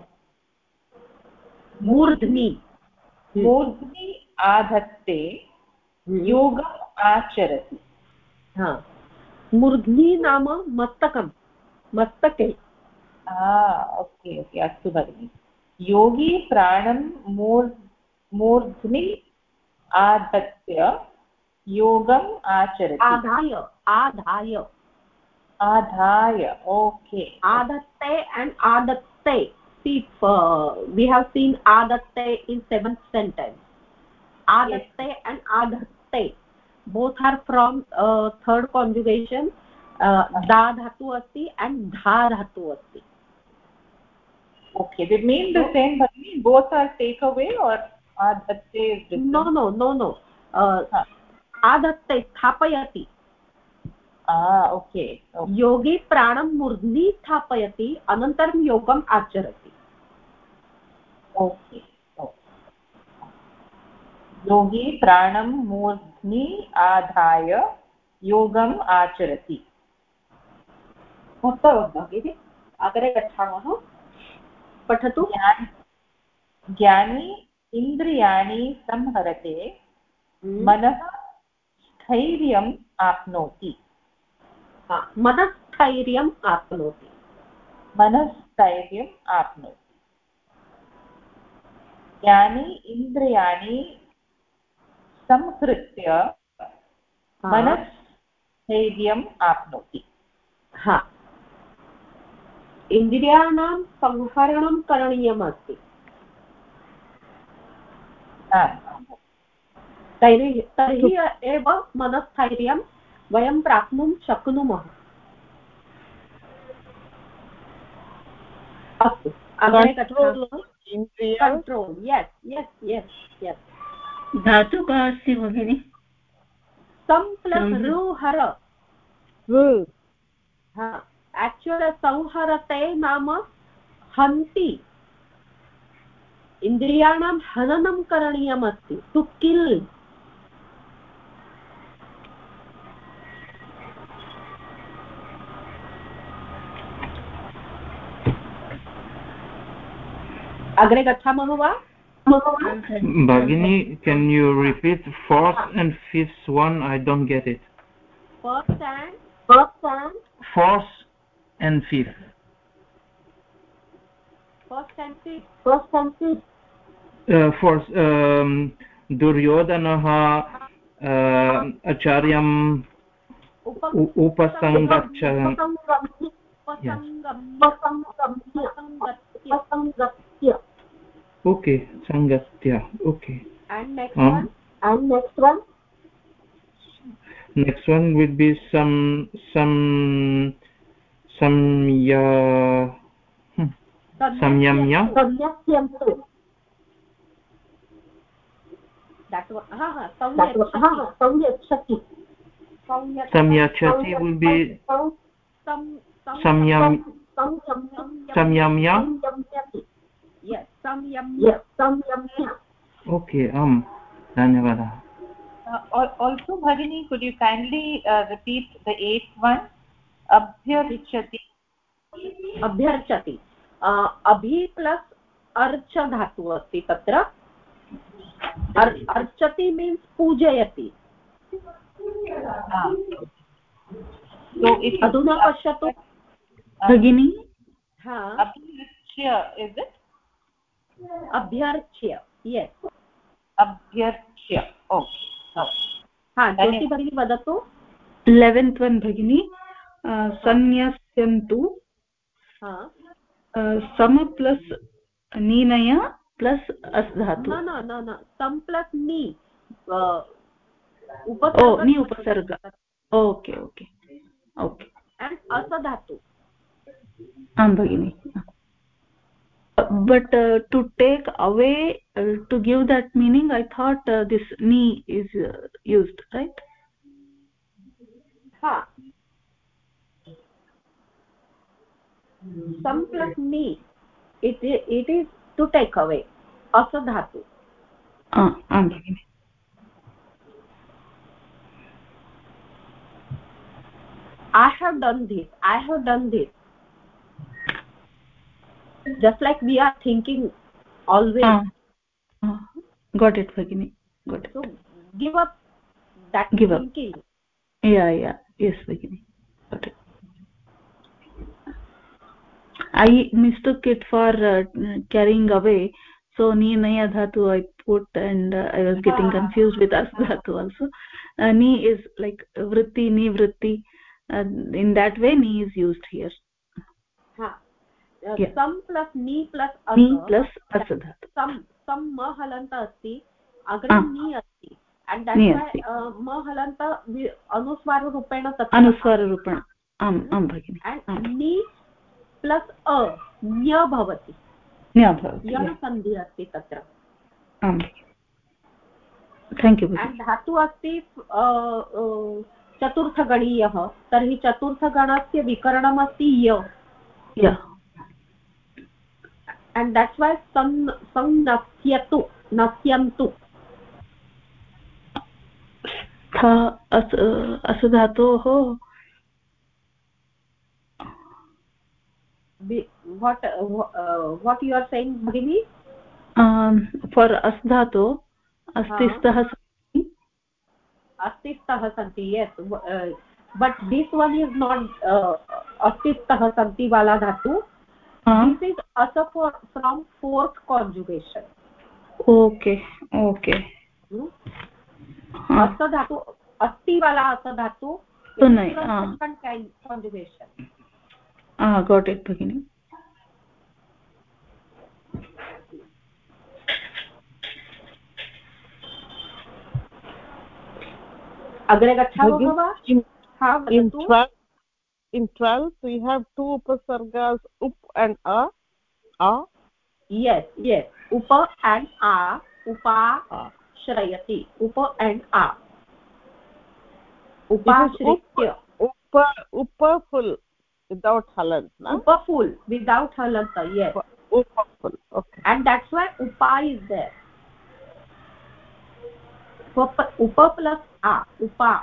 मूर्ध्नि मूर्ध्नि आधत्ते योगम् आचरति. हा, मूर्ध्नि नाम मस्तकं, मस्तके. Okay okay, अस्तु भगिनि. योगी प्राणं मूर् मूर्ध्नि आधत्य योगम् आचरति. आधाय आधाय आधाय. ओके. आधत्ते and आदत्ते. See, uh, we have seen adatte in seventh sentence. Adatte yes. and adhatte both are from uh, third conjugation. Uh, da dhatu asti and dha dhatu asti. Okay, they mean the so, same, but both are take away, or adhatte is different? No, no, no, no. Uh, huh. Adhatte sthapayati. Ah, okay. okay. Yogi pranam murdhni sthapayati anantaram yogam acharati. Okay. okay. Yogi pranam murdhni adhaya yogam acharati. उत्तमं भगिनि. अग्रे गच्छामः. पठतु. ज्ञानी इन्द्रियाणि संहरते मनः स्थैर्यम् आप्नोति. मनस्थैर्यम् आप्नोति. मनस्थैर्यम् आप्नोति. ज्ञानी इन्द्रियाणि संहृत्य मनस्थैर्यम् आप्नोति. हा, इन्द्रियाणां संहरणं करणीयमस्ति. तर्हि तर्हि एव मनस्थैर्यं वयं प्राप्तुं शक्नुमः. अस्तु, अग्रे गच्छामः. Control. Yes yes yes yes. धातु का अस्ति भगिनि? सं प्लस रु हर. हा, एक्चुअली संहरते नाम हन्ति. इन्द्रियाणां हननं करणीयमस्ति. To kill. अग्रे गच्छामः वा? Bhagini, can you repeat fourth and fifth one? I don't get it. First and first and fourth and fifth. first and fifth first and fifth uh, fourth um, Duryodanah uh, acharyam upasangaccha. Yes. Okay, sangatya. Okay. And next um, one and next one next one would be some some samya hmm. samyamya. That one ha ha samyachati samyachati will be samyam samyamya. Yes, samyamya. Samyamya. Okay, um dhanyavadah. Uh, also Bhagini, could you kindly uh, repeat the eighth one? Abhyarchati. Abhyarchati. uh, abhi plus archa dhatu asti tatra. Ar archati means pujayati. Ah. So if aduna pashyatu Bhagini. ha abhyarchya, is it? Abhyarchya. Yes. Abhyarchya. Okay. ha Jyoti Bhagini vadatu. eleventh one Bhagini. uh, sanyasyantu. ha uh, sama plus ninaya plus as dhatu. no no no no sam plus ni uh, upasarga. Oh, ni upasarga. Okay, okay, okay. and asa dhatu. am Bhagini. But uh, to take away uh, to give that meaning, I thought uh, this ni is uh, used, right? ha sam plus ni, it it is to take away asa dhatu. ah am Bhagini. I have done this, I have done this. Just like we are thinking always. ah, ah. Got it Bhagini, got it. So give up that give thinking. up. Yeah, yeah, yes Bhagini, got it. I mistook it for uh, carrying away, so ni naya dhatu I put, and uh, I was getting ah. confused with as dhatu also. uh, ni is like vritti, ni vritti, uh, in that way ni is used here. ha uh, yeah. sam plus ni plus asa, ni plus asa dhatu. sam sam ma halanta asti, agre ah. ni asti, and that's why uh, ma halanta anuswara rupena tatra anuswara rupena am am Bhagini. and am. Ni plus a nya bhavati, nya bhavati, yana sandhi asti tatra. am thank you Bhagini. and dhatu asti चतुर्थगणीयः, तर्हि चतुर्थगणस्य विकरणम् अस्ति य. yeah. and that's why san sannasyatu nasyantu tha as as dhatoh. what uh, what you are saying Bhagini? um for as dhato astistah santi. astistah santi, yes. uh, but this one is not uh, astistah santi wala dhatu. uh. This is asa for from fourth conjugation. okay okay. hmm? asa dhatu asti wala asa dhatu so nahi ah second kind conjugation. ah got it Bhagini. agre gacchavo bhava. ha in twelve in twelve we have two upasargas up and a a yes yes upa and a upa shrayati upa and a upa shrikya upa upa full without halant na upa full without halant, yes. upa full, okay. and that's why upa is there. upa, upa plus a upa.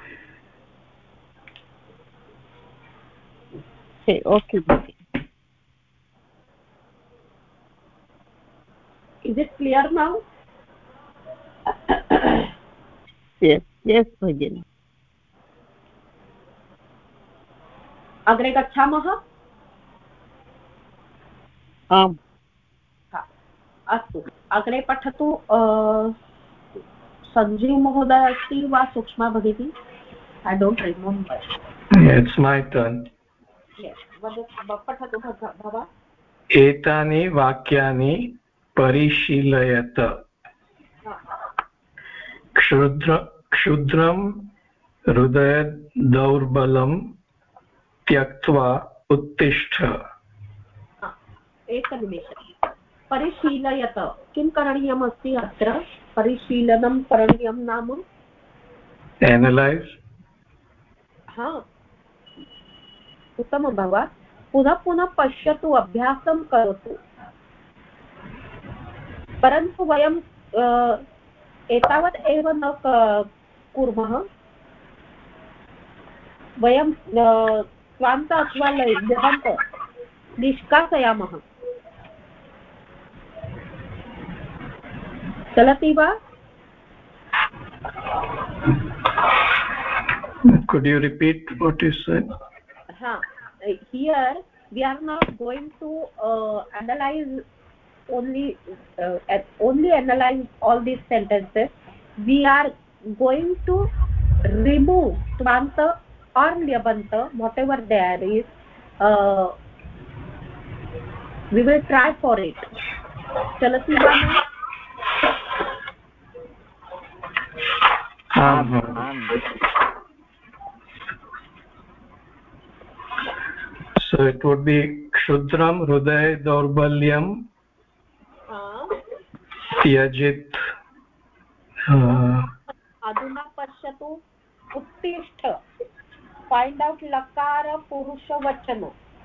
okay okay is it clear now? yes yes Bhagini. अग्रे गच्छामः। आम् अस्तु अग्रे पठतु। सञ्जीव महोदय अस्ति वा सूक्ष्मा भगिनी? I don't remember. It's my turn. Yes. पठतु भवा। एतानि वाक्यानि परिशीलयत। क्षुद्र क्षुद्रं हृदयदौर्बलं त्यक्त्वा उत्तिष्ठ। एकनिमेषः। परिशीलयत किं करणीयम् अस्ति अत्र? परिशीलनं करणीयं नाम एनालैस्। हा उत्तमं भव। पुनः पुनः पश्यतु, अभ्यासं करोतु। परन्तु वयं एतावत् एव न कुर्मः। वयं स्वान्त अथवा लयन्त निष्कासयामः। चलति वा? Could you repeat what you said? Ha, here we are not going to uh, analyze only uh, only analyze all these sentences. We are going to remove swanta or lyabanta, whatever there is. Uh, we will try for it. Chalati bana. Um, um. So it would be kshudram hruday daurbalyam त्यजित। अधुना पश्यतु उत्तिष्ठ। Find out लकार पुरुष वचन।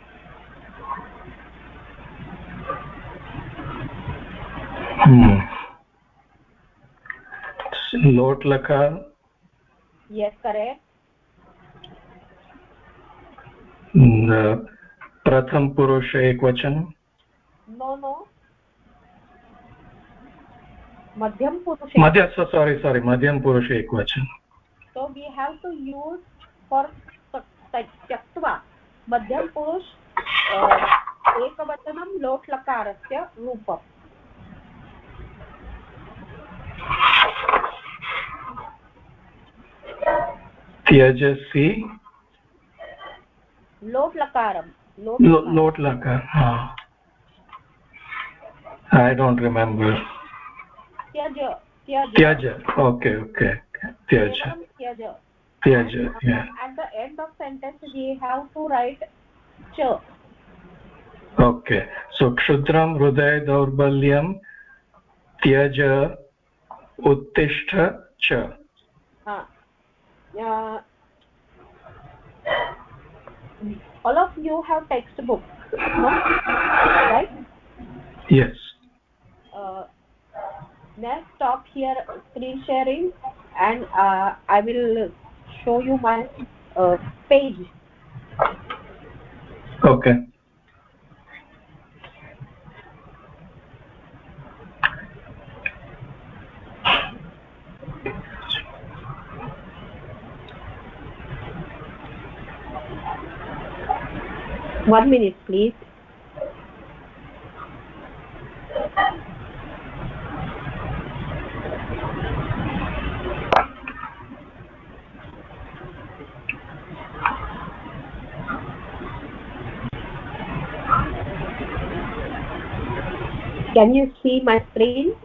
लोट लकार। Yes correct. प्रथम पुरुष एक वचन। नो नो मध्यम पुरुष। मध्य सॉरी सॉरी मध्यम पुरुष एक वचन। So we have to use for त्यक्त्वा मध्यम पुरुष एकवचनं लोट लकारस्य रूपम्। त्यजसि लोट लकारम लोट लकार। हाँ I don't remember. त्यज त्यज त्यज okay okay त्यज त्यज त्यज yeah. At the end of sentence we have to write च. Okay, so kshudram hruday daurbalyam त्यज उत्तिष्ठ च. हाँ. Uh, all of you have textbook, no? Right? Yes. Uh, let's stop here screen sharing and uh, I will show you my uh, page. Okay. One minute, please. Can you see my screen?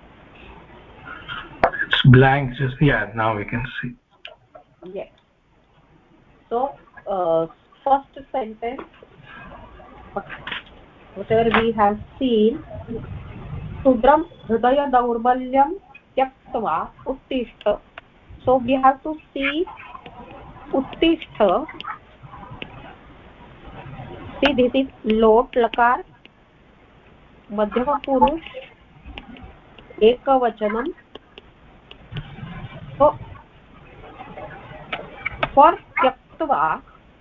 It's blank. Just yeah. Now we can see. Yes. So, uh, first sentence. Whatever we have seen, Shudram Hridaya Daurbalyam Tyaktva Uttishta. So we have to see Uttishta. See, this is Lot Lakar, Madhyama Purush, Ekavachanam. So for Tyaktva,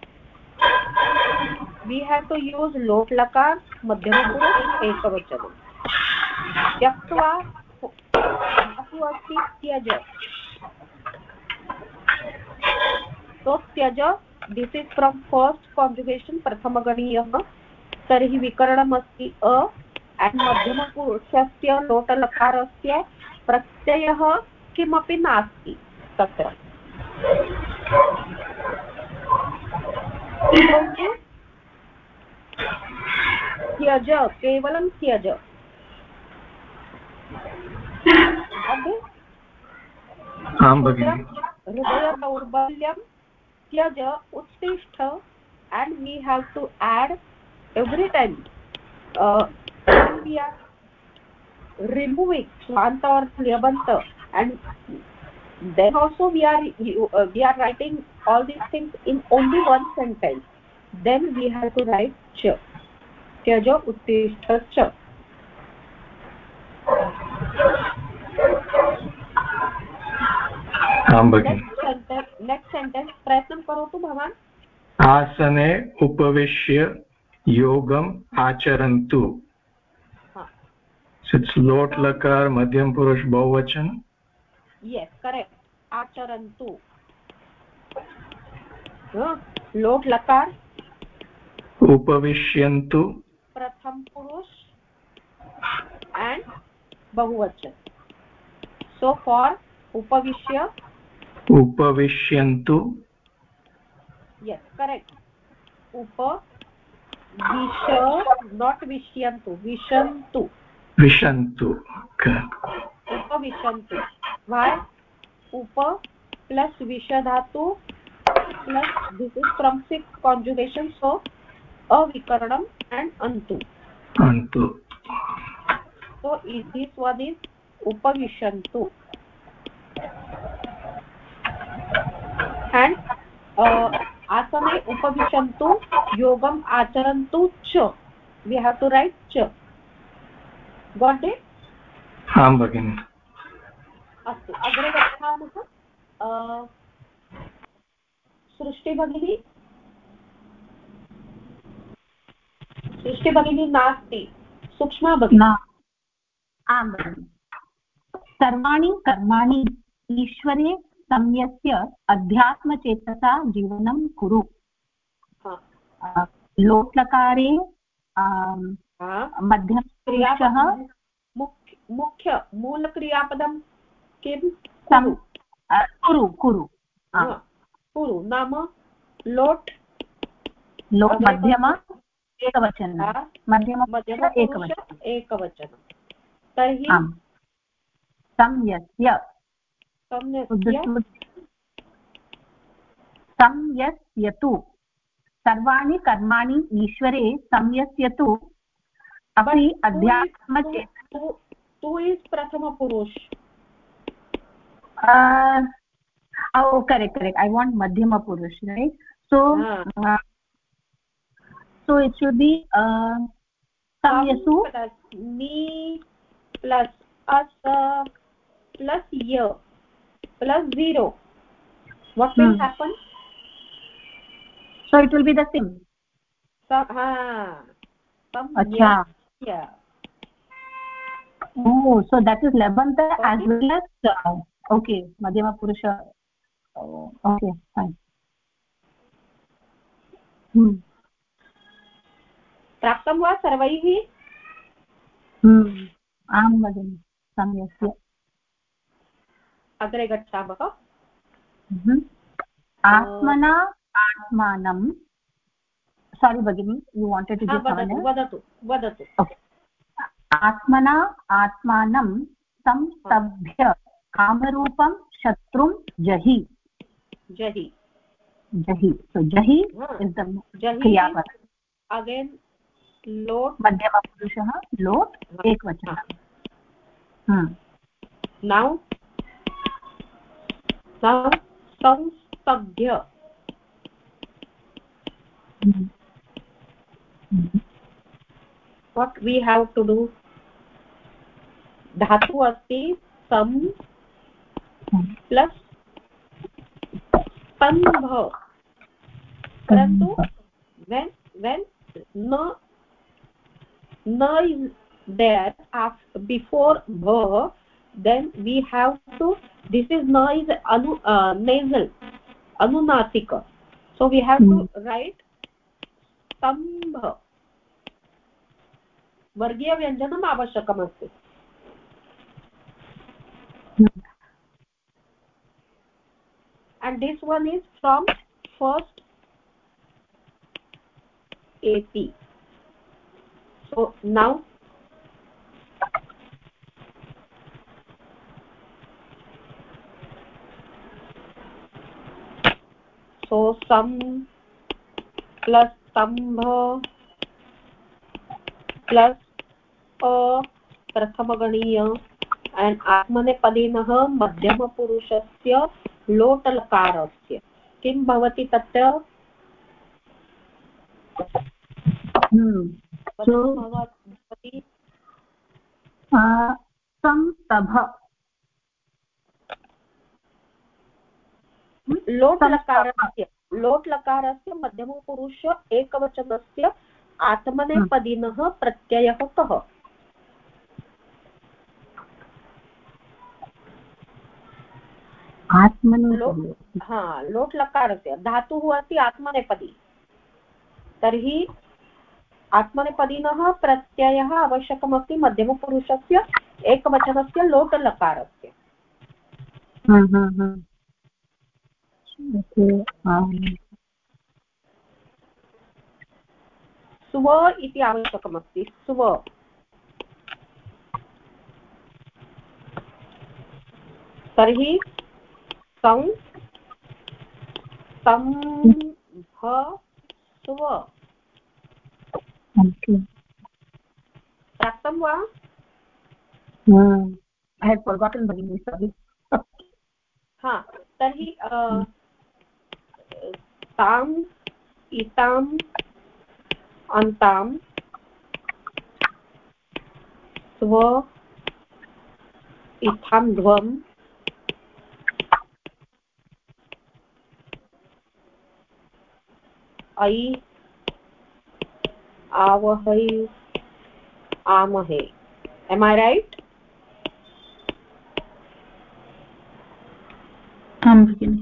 we have to use lot lakar madhyama purush ekavachanam. Tyaktva dhatu asti tyaja. So tyaja this is from first conjugation प्रथमगणीयः तर्हि विकरणम् अस्ति अ and मध्यमपुरुषस्य लोटलकारस्य प्रत्ययः किमपि नास्ति तत्र त्यज केवलं त्यज आं भगिनि हृदयदौर्बल्यं त्यज उत्तिष्ठ and we have to add every time uh, when we are removing swanta or lyabanta and then also we are uh, we are writing all these things in only one sentence, then we have to write cha tyaja uttishtha cha. आं भगिनि next sentence प्रयत्नं करोतु भवान् आसने उपविश्य योगम् आचरन्तु it's लोट लकार मध्यम पुरुष बहुवचन yes correct आचरन्तु लोट लकार उपविश्यन्तु प्रथम पुरुष and बहुवचन so for उपविश्य उपविश्यन्तु yes correct उप विश not विश्यन्तु विशन्तु विशन्तु उपविशन्तु why उप plus विश धातु plus this is from sixth conjugation so avikaranam and antu antu so is this one is upavishantu and uh, asane upavishantu yogam acharantu cha we have to write cha got it आं भगिनि अस्तु अग्रे गच्छामः सृष्टि भगिनी सृष्टि भगिनी नास्ति सूक्ष्मा भगिनी आं भगिनि सर्वाणि कर्माणि ईश्वरे सम्यस्य अध्यात्मचेतसा जीवनं कुरु लोट्लकारे मध्यमपुरुषः मुख्य मुख्य मूलक्रियापदं किं कुरु कुरु कुरु नाम लोट् लोट् मध्यम एकवचनं मध्यम एकवचनं एकवचनं तर्हि सम्यस्य संयस्यतु सर्वाणि कर्माणि ईश्वरे संयस्यतु अपि अध्यात्मचेतसा तु इस् प्रथमपुरुष oh correct correct I want madhyama purush right so uh, so it should be uh, samyasu plus me plus as plus ya plus zero what will hmm. happen so it will be the same so ha acha yeah oh so that is labanta okay. as well as uh, okay madhyama purusha oh, okay fine hmm प्राप्तं वा सर्वैः hmm आं भगिनि सम्यक् अग्रे गच्छामः आत्मना आत्मानं sorry भगिनि you wanted to give वदतु वदतु वदतु okay आत्मना आत्मानं संस्तभ्य कामरूपं शत्रुं जहि जहि जहि so jahi is the kriyapada again lot madhyama purushah lot ekvachanam hmm now now samstabhya hmm. hmm. what we have to do dhatu asti sam plus stambha parantu when when na na is there after before bha then we have to this is na is anu uh, nasal anunasika so we have to write स्तम्भ वर्गीयव्यञ्जनम् आवश्यकमस्ति and this one is from first A P. So now so some plus stambha plus a प्रथमगणीय and आत्मनेपदिनः मध्यमपुरुषस्य लोटलकारस्य किं भवति तत्र भवति संस्तभ लोट्लकारस्य लोट्लकारस्य मध्यमपुरुष एकवचनस्य आत्मनेपदिनः प्रत्ययः कः आत्मनेपदी हा लोट्लकारस्य धातुः अस्ति आत्मनेपदी तर्हि आत्मनेपदिनः प्रत्ययः आवश्यकमस्ति मध्यमपुरुषस्य एकवचनस्य लोटलकारस्य स्व इति आवश्यकमस्ति स्व तर्हि सं स्तम्भ स्व प्राप्तं वा I had forgotten the sorry हा तर्हि ताम् इताम् अन्ताम् स्व इत्थं ध्वम् ऐ आवहै आमहे am I right आं भगिनि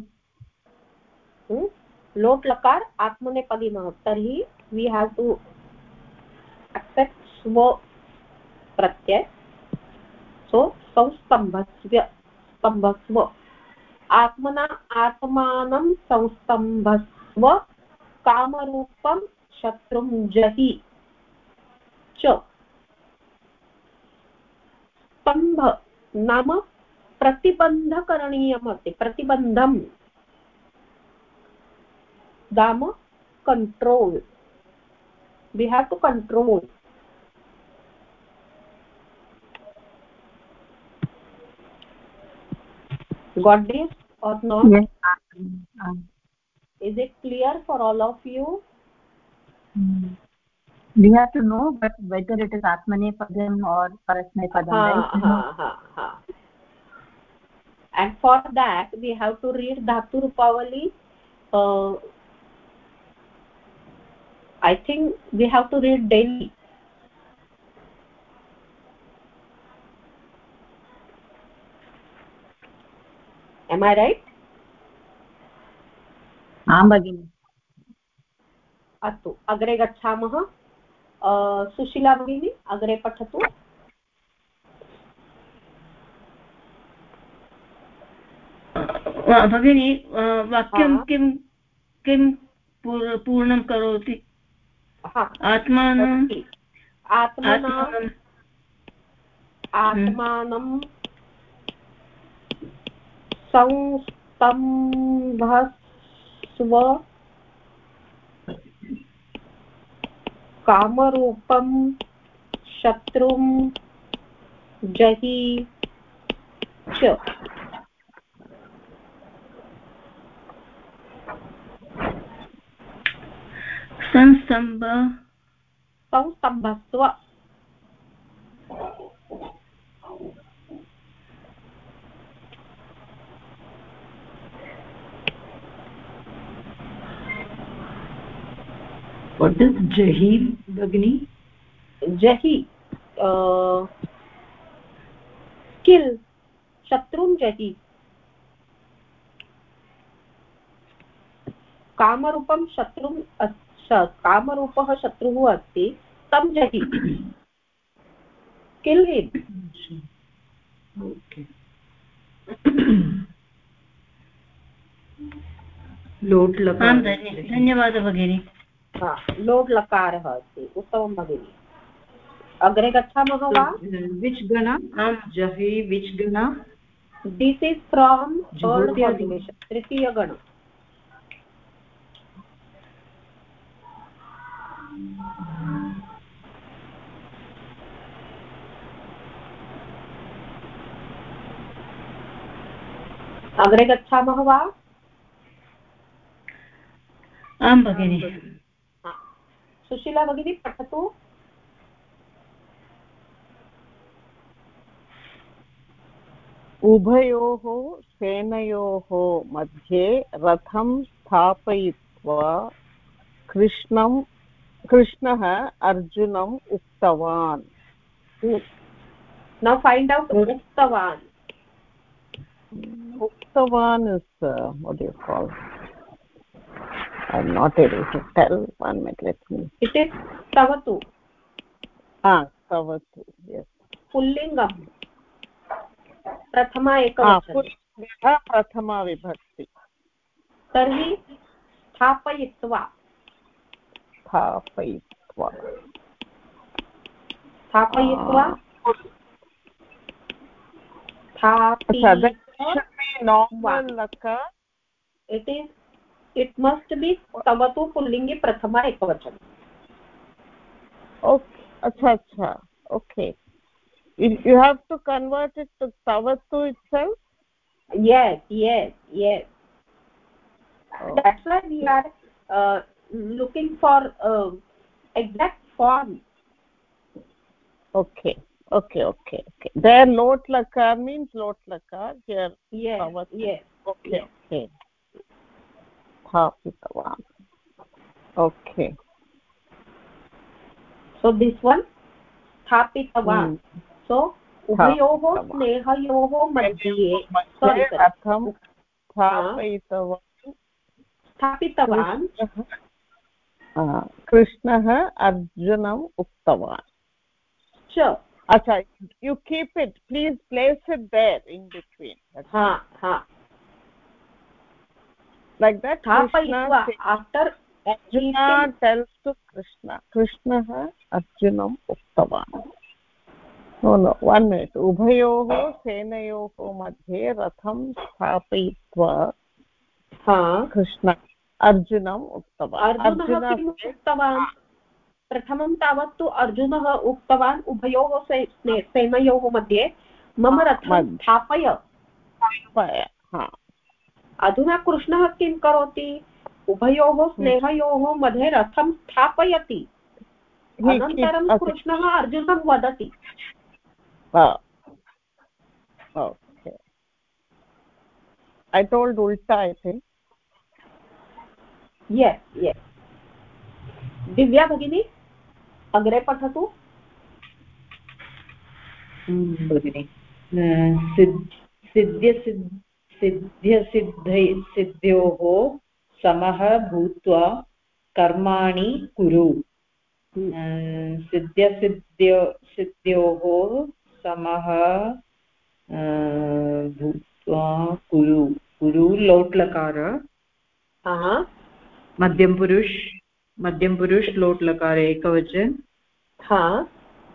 लोट लकार आत्मनेपदिनः तर्हि we have to accept स्व प्रत्यय so संस्तम्भस्व स्तम्भस्व आत्मना आत्मानं संस्तम्भस्व कामरूपं शत्रुं जहि च स्तम्भ नाम प्रतिबंध करणीयमस्ति प्रतिबंधं नाम control we have to control got this or not yes um, is it clear for all of you mm. we have to know but whether it is atmanepadam or parasmanepadam ha, right ha, ha, ha. and for that we have to read dhatu rupavali uh, I think we have to read daily am I right आं भगिनि अस्तु अग्रे गच्छामः सुशीला भगिनी अग्रे पठतु भगिनी वाक्यं किं किं पूर्णं करोति आत्मानं आत्मानं आत्मानं संस्तम्भस्व कामरूपं शत्रुं जहि च संस्तम्भ संस्तम्भस्व what is jahi bagni jahi uh, kill shatrun jahi कामरूपं शत्रुं कामरूपः शत्रुः अस्ति तं जहि किल हिम ओके लोट् लकार धन्यवादः भगिनी हा लोट् लकारः अस्ति उत्तमं भगिनी अग्रे गच्छामः वा विच गण जहि विच गण this is from third combination तृतीय गण अग्रे गच्छामः वा आं भगिनी सुशीला भगिनी पठतु उभयोः सेनयोः मध्ये रथं स्थापयित्वा कृष्णं कृष्णः अर्जुनम् उक्तवान् नौ फैंड आउट उक्तवान् उक्तवान् is what do you call I'm not able to tell. One minute, let me. It is tavatu. Ah, tavatu. Yes. पुल्लिङ्गं प्रथमा एकवचनं ah प्रथमा विभक्ति तर्हि स्थापयित्वा स्थापयित्वा स्थापयित्वा normal laka it is it must be tavatu pullingi prathama ekavachan okay acha acha okay you, you have to convert it to tavatu itself yes yes yes oh. That's why we are uh, looking for uh, exact form okay okay okay okay there lot lakar means lot lakar here yes tavatu. yes okay yes. okay स्थापितवान् okay so this one स्थापितवान् hmm. so उभयोः स्नेहयोः मध्ये रथं स्थापितवान् स्थापितवान् कृष्णः अर्जुनम् उक्तवान् च अच्छा you keep it please place it there in between ha ha like that Krishna after Arjuna tells to Krishna Krishna Arjunam uktavan no no one minute ubhayoh senayoh madhye ratham sthapayitva ha Krishna Arjunam uktavan Arjunah किम् उक्तवान् प्रथमं तावत् तु अर्जुनः उक्तवान् उभयोः सेनयोः मध्ये मम रथं स्थापय हा अधुना कृष्णः किं करोति उभयोः स्नेहयोः मध्ये रथं स्थापयति अनन्तरं कृष्णः अर्जुनं वदति okay I told ulta I think yes yes Divya भगिनी अग्रे पठतु भगिनी सिद्ध्यसिद्ध सिद्ध्यसिद्धै सिद्ध्योः समः भूत्वा कर्माणि कुरु सिद्ध्यसिद्ध्यो सिद्ध्योः समः भूत्वा कुरु कुरु लोट् लकार मध्यम पुरुष मध्यम पुरुष लोट लकार एकवचन हाँ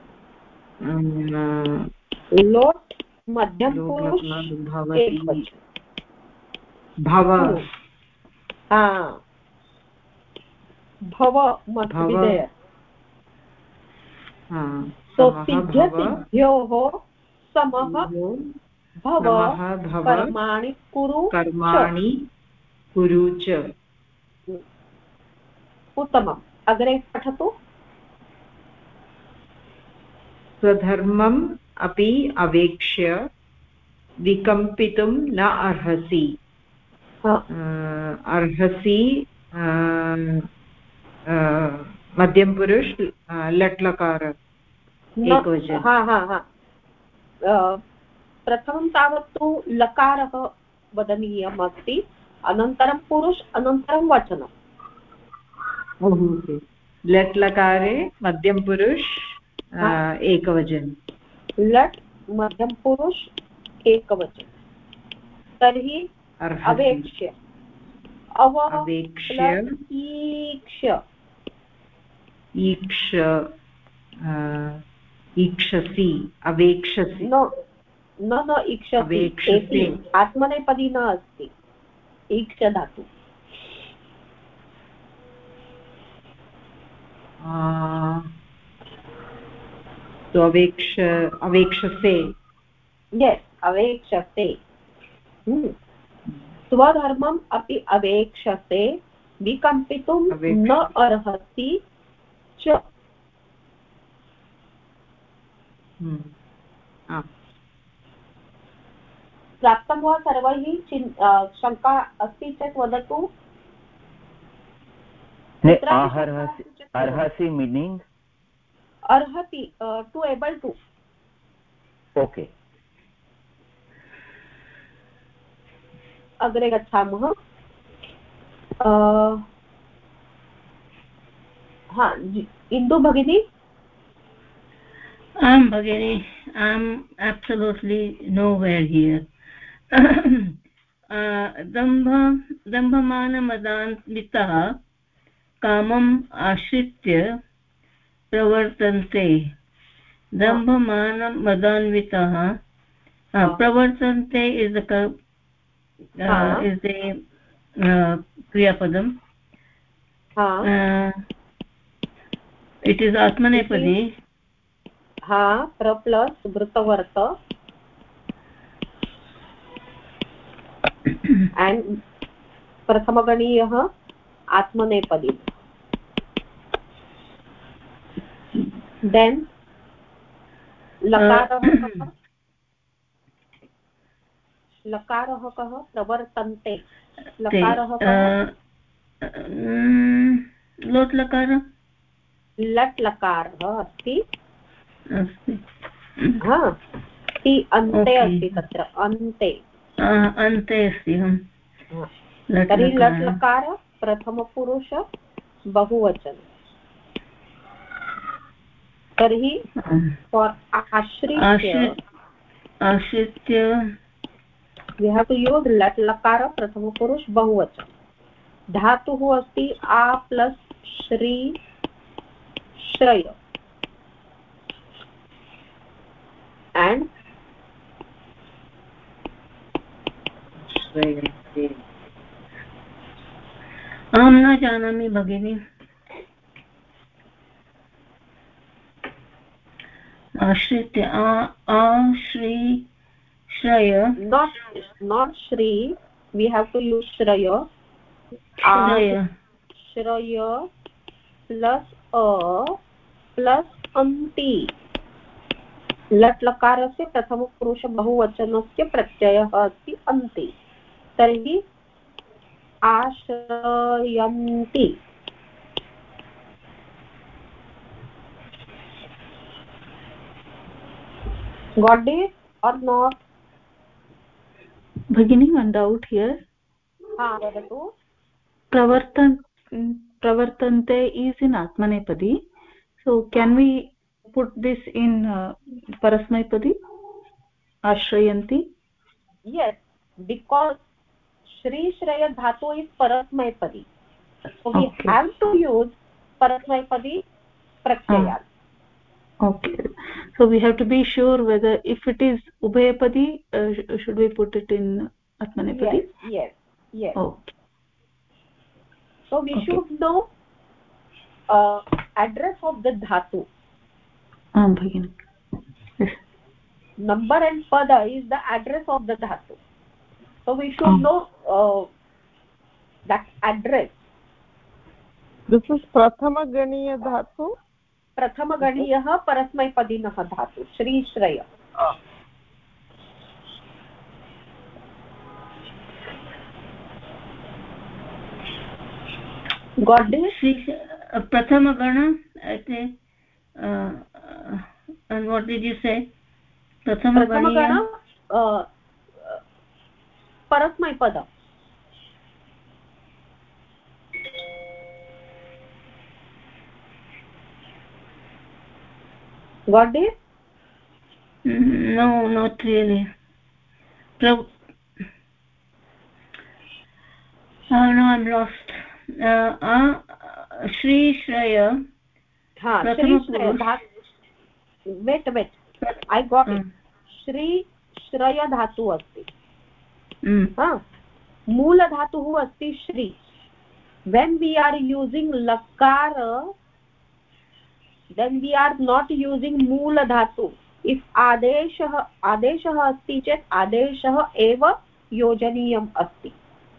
लोट मध्यम पुरुष एकवचन भव हाँ भव must be there हाँ so सिद्ध्य सिद्ध्योः समः भव कर्माणि कुरु कर्माणि कुरु च उत्तमम् अग्रे पठतु स्वधर्मम् अपि अवेक्ष्य विकम्पितुं न अर्हसि अर्हसि मध्यम पुरुष लट् लकार एकवचन हा हा हा प्रथमं तावत् तु लकारः वदनीयम् अस्ति अनन्तरं पुरुष अनन्तरं वचनं ओके लट् लकारे मध्यम पुरुष एकवचन लट् मध्यम पुरुष एकवचन तर्हि अवेक्ष्य अव अवेक्ष्य ईक्ष्य ईक्ष ईक्षसि अवेक्षसि न न न ईक्षसि आत्मनेपदी न अस्ति ईक्ष धातु तो अवेक्ष अवेक्षसे यस् अवेक्षसे स्वधर्मम् अपि अवेक्षसे विकम्पितुं न अर्हति च प्राप्तं वा सर्वैः शङ्का अस्ति चेत् वदतु अर्हसि मीनिंग अर्हति टू एबल टू ओके अग्रे गच्छामः हा इन्दु भगिनी आं भगिनी I am absolutely nowhere here दम्भ दम्भमानमदान्वितः कामम् आश्रित्य प्रवर्तन्ते दम्भमानमदान्वितः प्रवर्तन्ते इस् द इस् द क्रियापदम् इट् इस् आत्मनेपदी हा प्र प्लस वृत्तवर्त and प्रथमगणीयः आत्मनेपदी then लकारः कः लकारः कः प्रवर्तन्ते लकारः कः लोट् लकारः लट् लकारः अस्ति हा ति अन्ते अस्ति तत्र अन्ते अन्ते अस्ति तर्हि लट् लकार प्रथमपुरुष बहुवचन तर्हि for आश्रित्य आश्रित्य we have to use लट् लकार प्रथमपुरुष बहुवचन धातुः अस्ति आ प्लस श्री श्रय and अहं न जानामि भगिनी आश्रित्य आश्री श्रय not not shri we have to use shraya श्रय shraya plus a plus anti लट् लकारस्य प्रथमपुरुष बहुवचनस्य प्रत्ययः अस्ति अन्ते तर्हि आश्रयन्ति got it or not Beginning one doubt here. ha vadatu pravartan pravartante is in atmanepadi, so can we put this in uh, parasmaipadi ashrayanti? yes because shri shraya dhatu is parasmaipadi so we okay. have to use parasmaipadi pratyaya ah. okay so we have to be sure whether if it is ubhayapadi uh, should we put it in atmanepadi yes yes yes okay so we okay. should know uh, address of the dhatu ah bhagini yes number and pada is the address of the dhatu so we should oh. know uh, that address this is prathama ganiya dhatu prathama ganiyah parasmaipadiनः धातु Shri श्रय got it prathama gana okay uh, and what did you say prathama gana uh, parasmaipada got it? Mm, no, not really. Pro oh no, I'm lost. uh, uh, Shri Shraya ha Prathama Shri Shraya. Wait wait I got it. Shri Shraya dhatu asti. ha mool dhatuh asti Shri. When we are using lakar, then we are not using mool dhatu. If adeshah adeshah asti chet adeshah eva yojaniyam asti,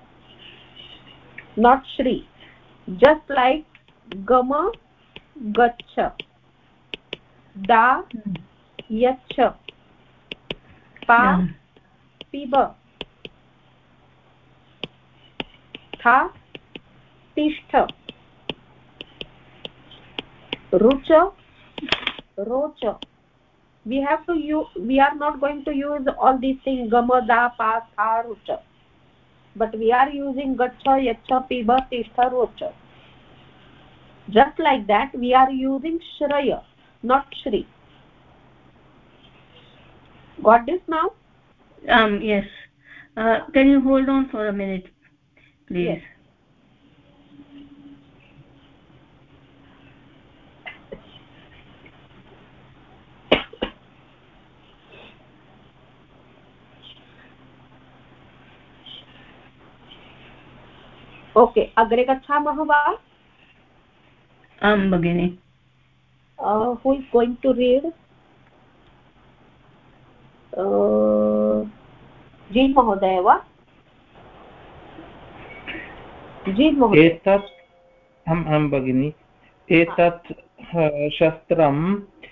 not Shri. Just like gama gaccha, da yacha, pa piba, tha tishtha, rucha rocha. We have to use, we are not going to use all these things gama da pa tha rucha, but we are using gaccha yacha piba tishtha rocha. Just like that we are using Shraya, not Shri. Got this now? Um yes. Uh, can you hold on for a minute, please? Yes. Okay, agre gachamah va? Am Bhagini. Uh, who is going to read? Uh, Ji Mahodaya va? Ji Mahodaya. एतत् अहम् अहं भगिनि एतत् शास्त्रं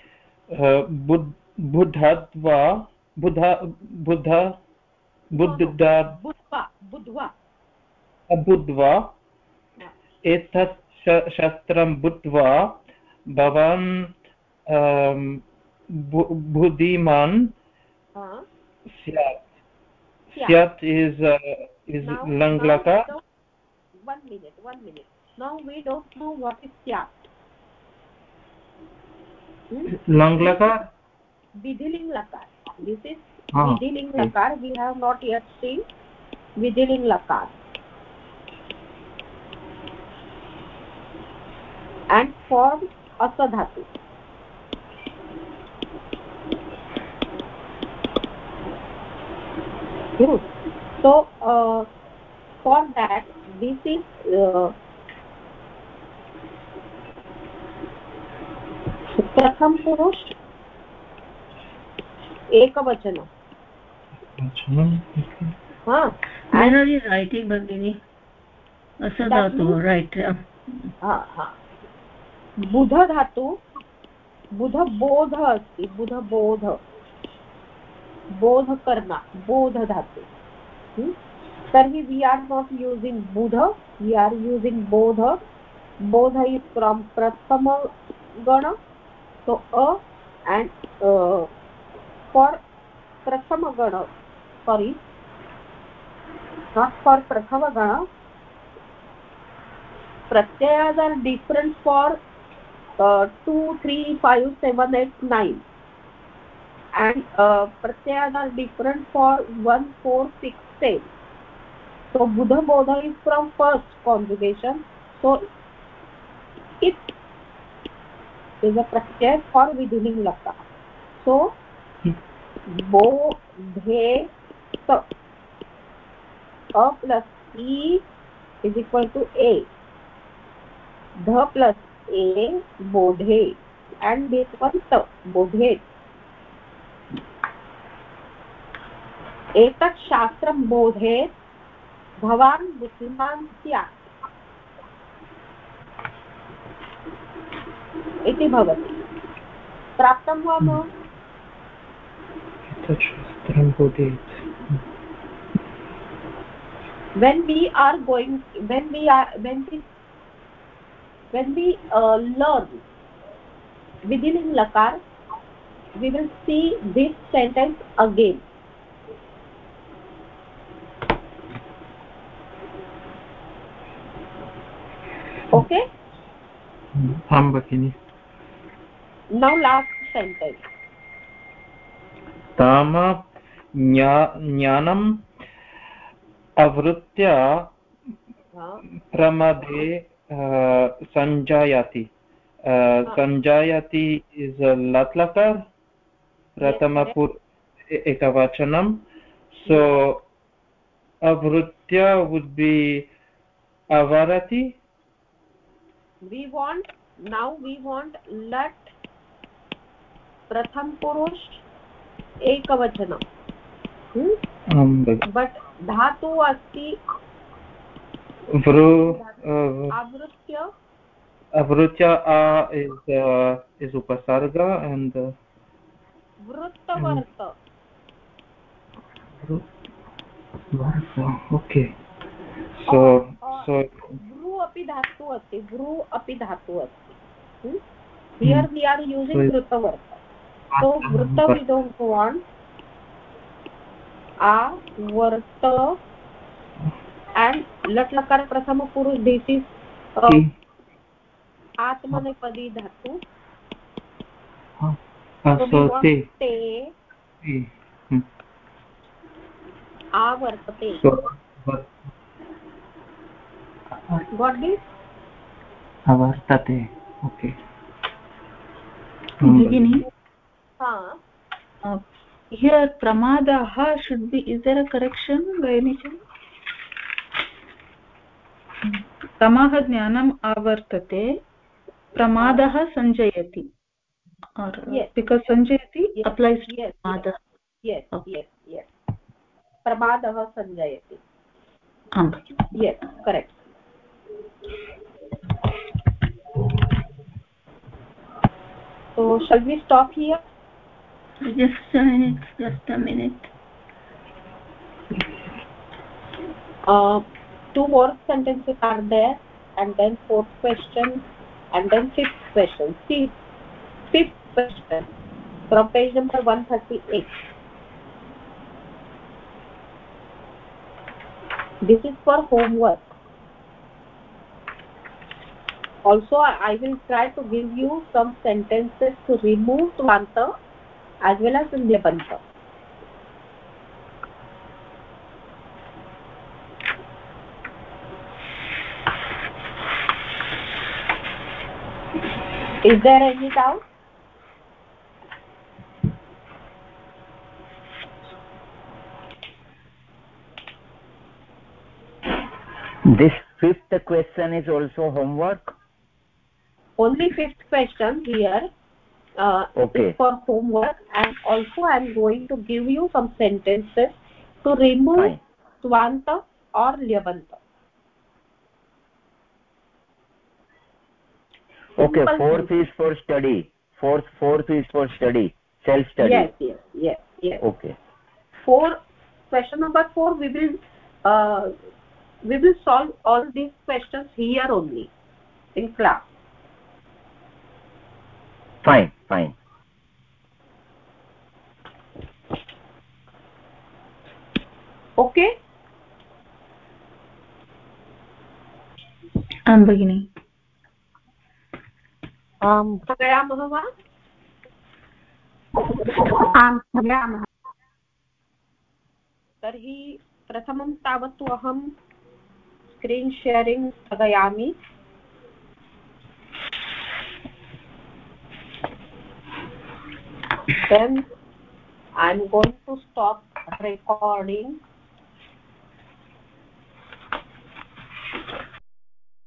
बुद्धत्वा बुध बुध बुद्धा बुद्ध्वा बुद्ध्वा एतत् शास्त्रं बुद्ध्वा भवान् बुद्धिमान् स्यात् स्यात् is uh, is langlaka. One minute, one minute. Now we don't know what is syat. Hmm? Langlaka? Vidhiling lakar. This is ah, Vidhiling okay. lakar. We have not yet seen Vidhiling lakar. And form asadhatu. Hmm. So uh, for that, this is uh, pratham purush ekavachana. Huh. Where are you writing, Bhagini? Asadhatu, right. Ha ha. Buddha dhatu, Buddha bodha asti, Buddha bodha. Bodha karna, bodha dhatu. Hmm? Tarhi we are not using Buddha, we are using bodha. Bodha is from prathama gana. So a and uh, for prathama gana, sorry, not for prathama gana, pratyayas are different for uh, two, three, five, seven, eight, nine, and uh, pratyayas are different for one, four, six, ten. So Buddha bodha is from first conjugation, so it is a pratyay for vidhiling laka. So bo dhe ta, a plus e is equal to a, dha plus a bodhe, and this one ta bodhe. एतत् शास्त्रं बोधेत् भवान् बुद्धिमान् स्यात् इति भवति. प्राप्तं वा न? एतत् शास्त्रं बोधेत्. When we are going, when we are, when we, when we uh, learn Vidhiling lakar, we will see this sentence again. Okay? Am Bhagini. Now last sentence. ताम ज्ञानम् आवृत्य प्रमादे संजायति. संजायति is a latlakar, pratama pur ekavachanam. So avrutya would be avarati. We want, now we want lat pratham purush ekavachanam. Hmm? um, but dhatu asti vru avrutya. avrutya a is uh, is upasarga and uh, vrutavarta. Varta. Okay. So or, or so vru api dhatu asti. Vru api dhatu asti. Hmm? Here hmm. we are using so vrutavarta. So vrta we don't want. A varta and lat lakar prathama purush. This is uh, atmanepadi dhatu. uh, so so we want te te. Hmm. Avartate. So but got this? Avartate. Okay. Beginning. Huh. Uh, here pramadaha should be, is there a correction by any chance? Tamaha jnanam avartate, pramadaha sanjayati. Or, yes. Because sanjayati yes. applies to yes. pramada. Yes, okay. yes, yes. Pramadaha sanjayati. Um. Yes, correct. So shall we stop here? Just a minute, just a minute. Uh, two more sentences are there, and then fourth question, and then fifth question. See, fifth question from page number one thirty-eight. This is for homework. Also, I will try to give you some sentences to remove tvanta as well as nlyabanta. Is there any doubt? This fifth question is also homework? Only fifth question here uh, okay. is for homework, and also I am going to give you some sentences to remove tvanta or lyabanta. Okay, fourth is for study. Fourth, fourth is for study, self-study. Yes, yes, yes, yes. Okay. Four, question number four, we will uh, we will solve all these questions here only in class. Fine, fine. Okay. आं भगिनि. आं स्थगयामः वा? आं स्थगयामः. तर्हि प्रथमं तावत्तु अहं screen sharing स्थगयामि. Then I am going to stop recording.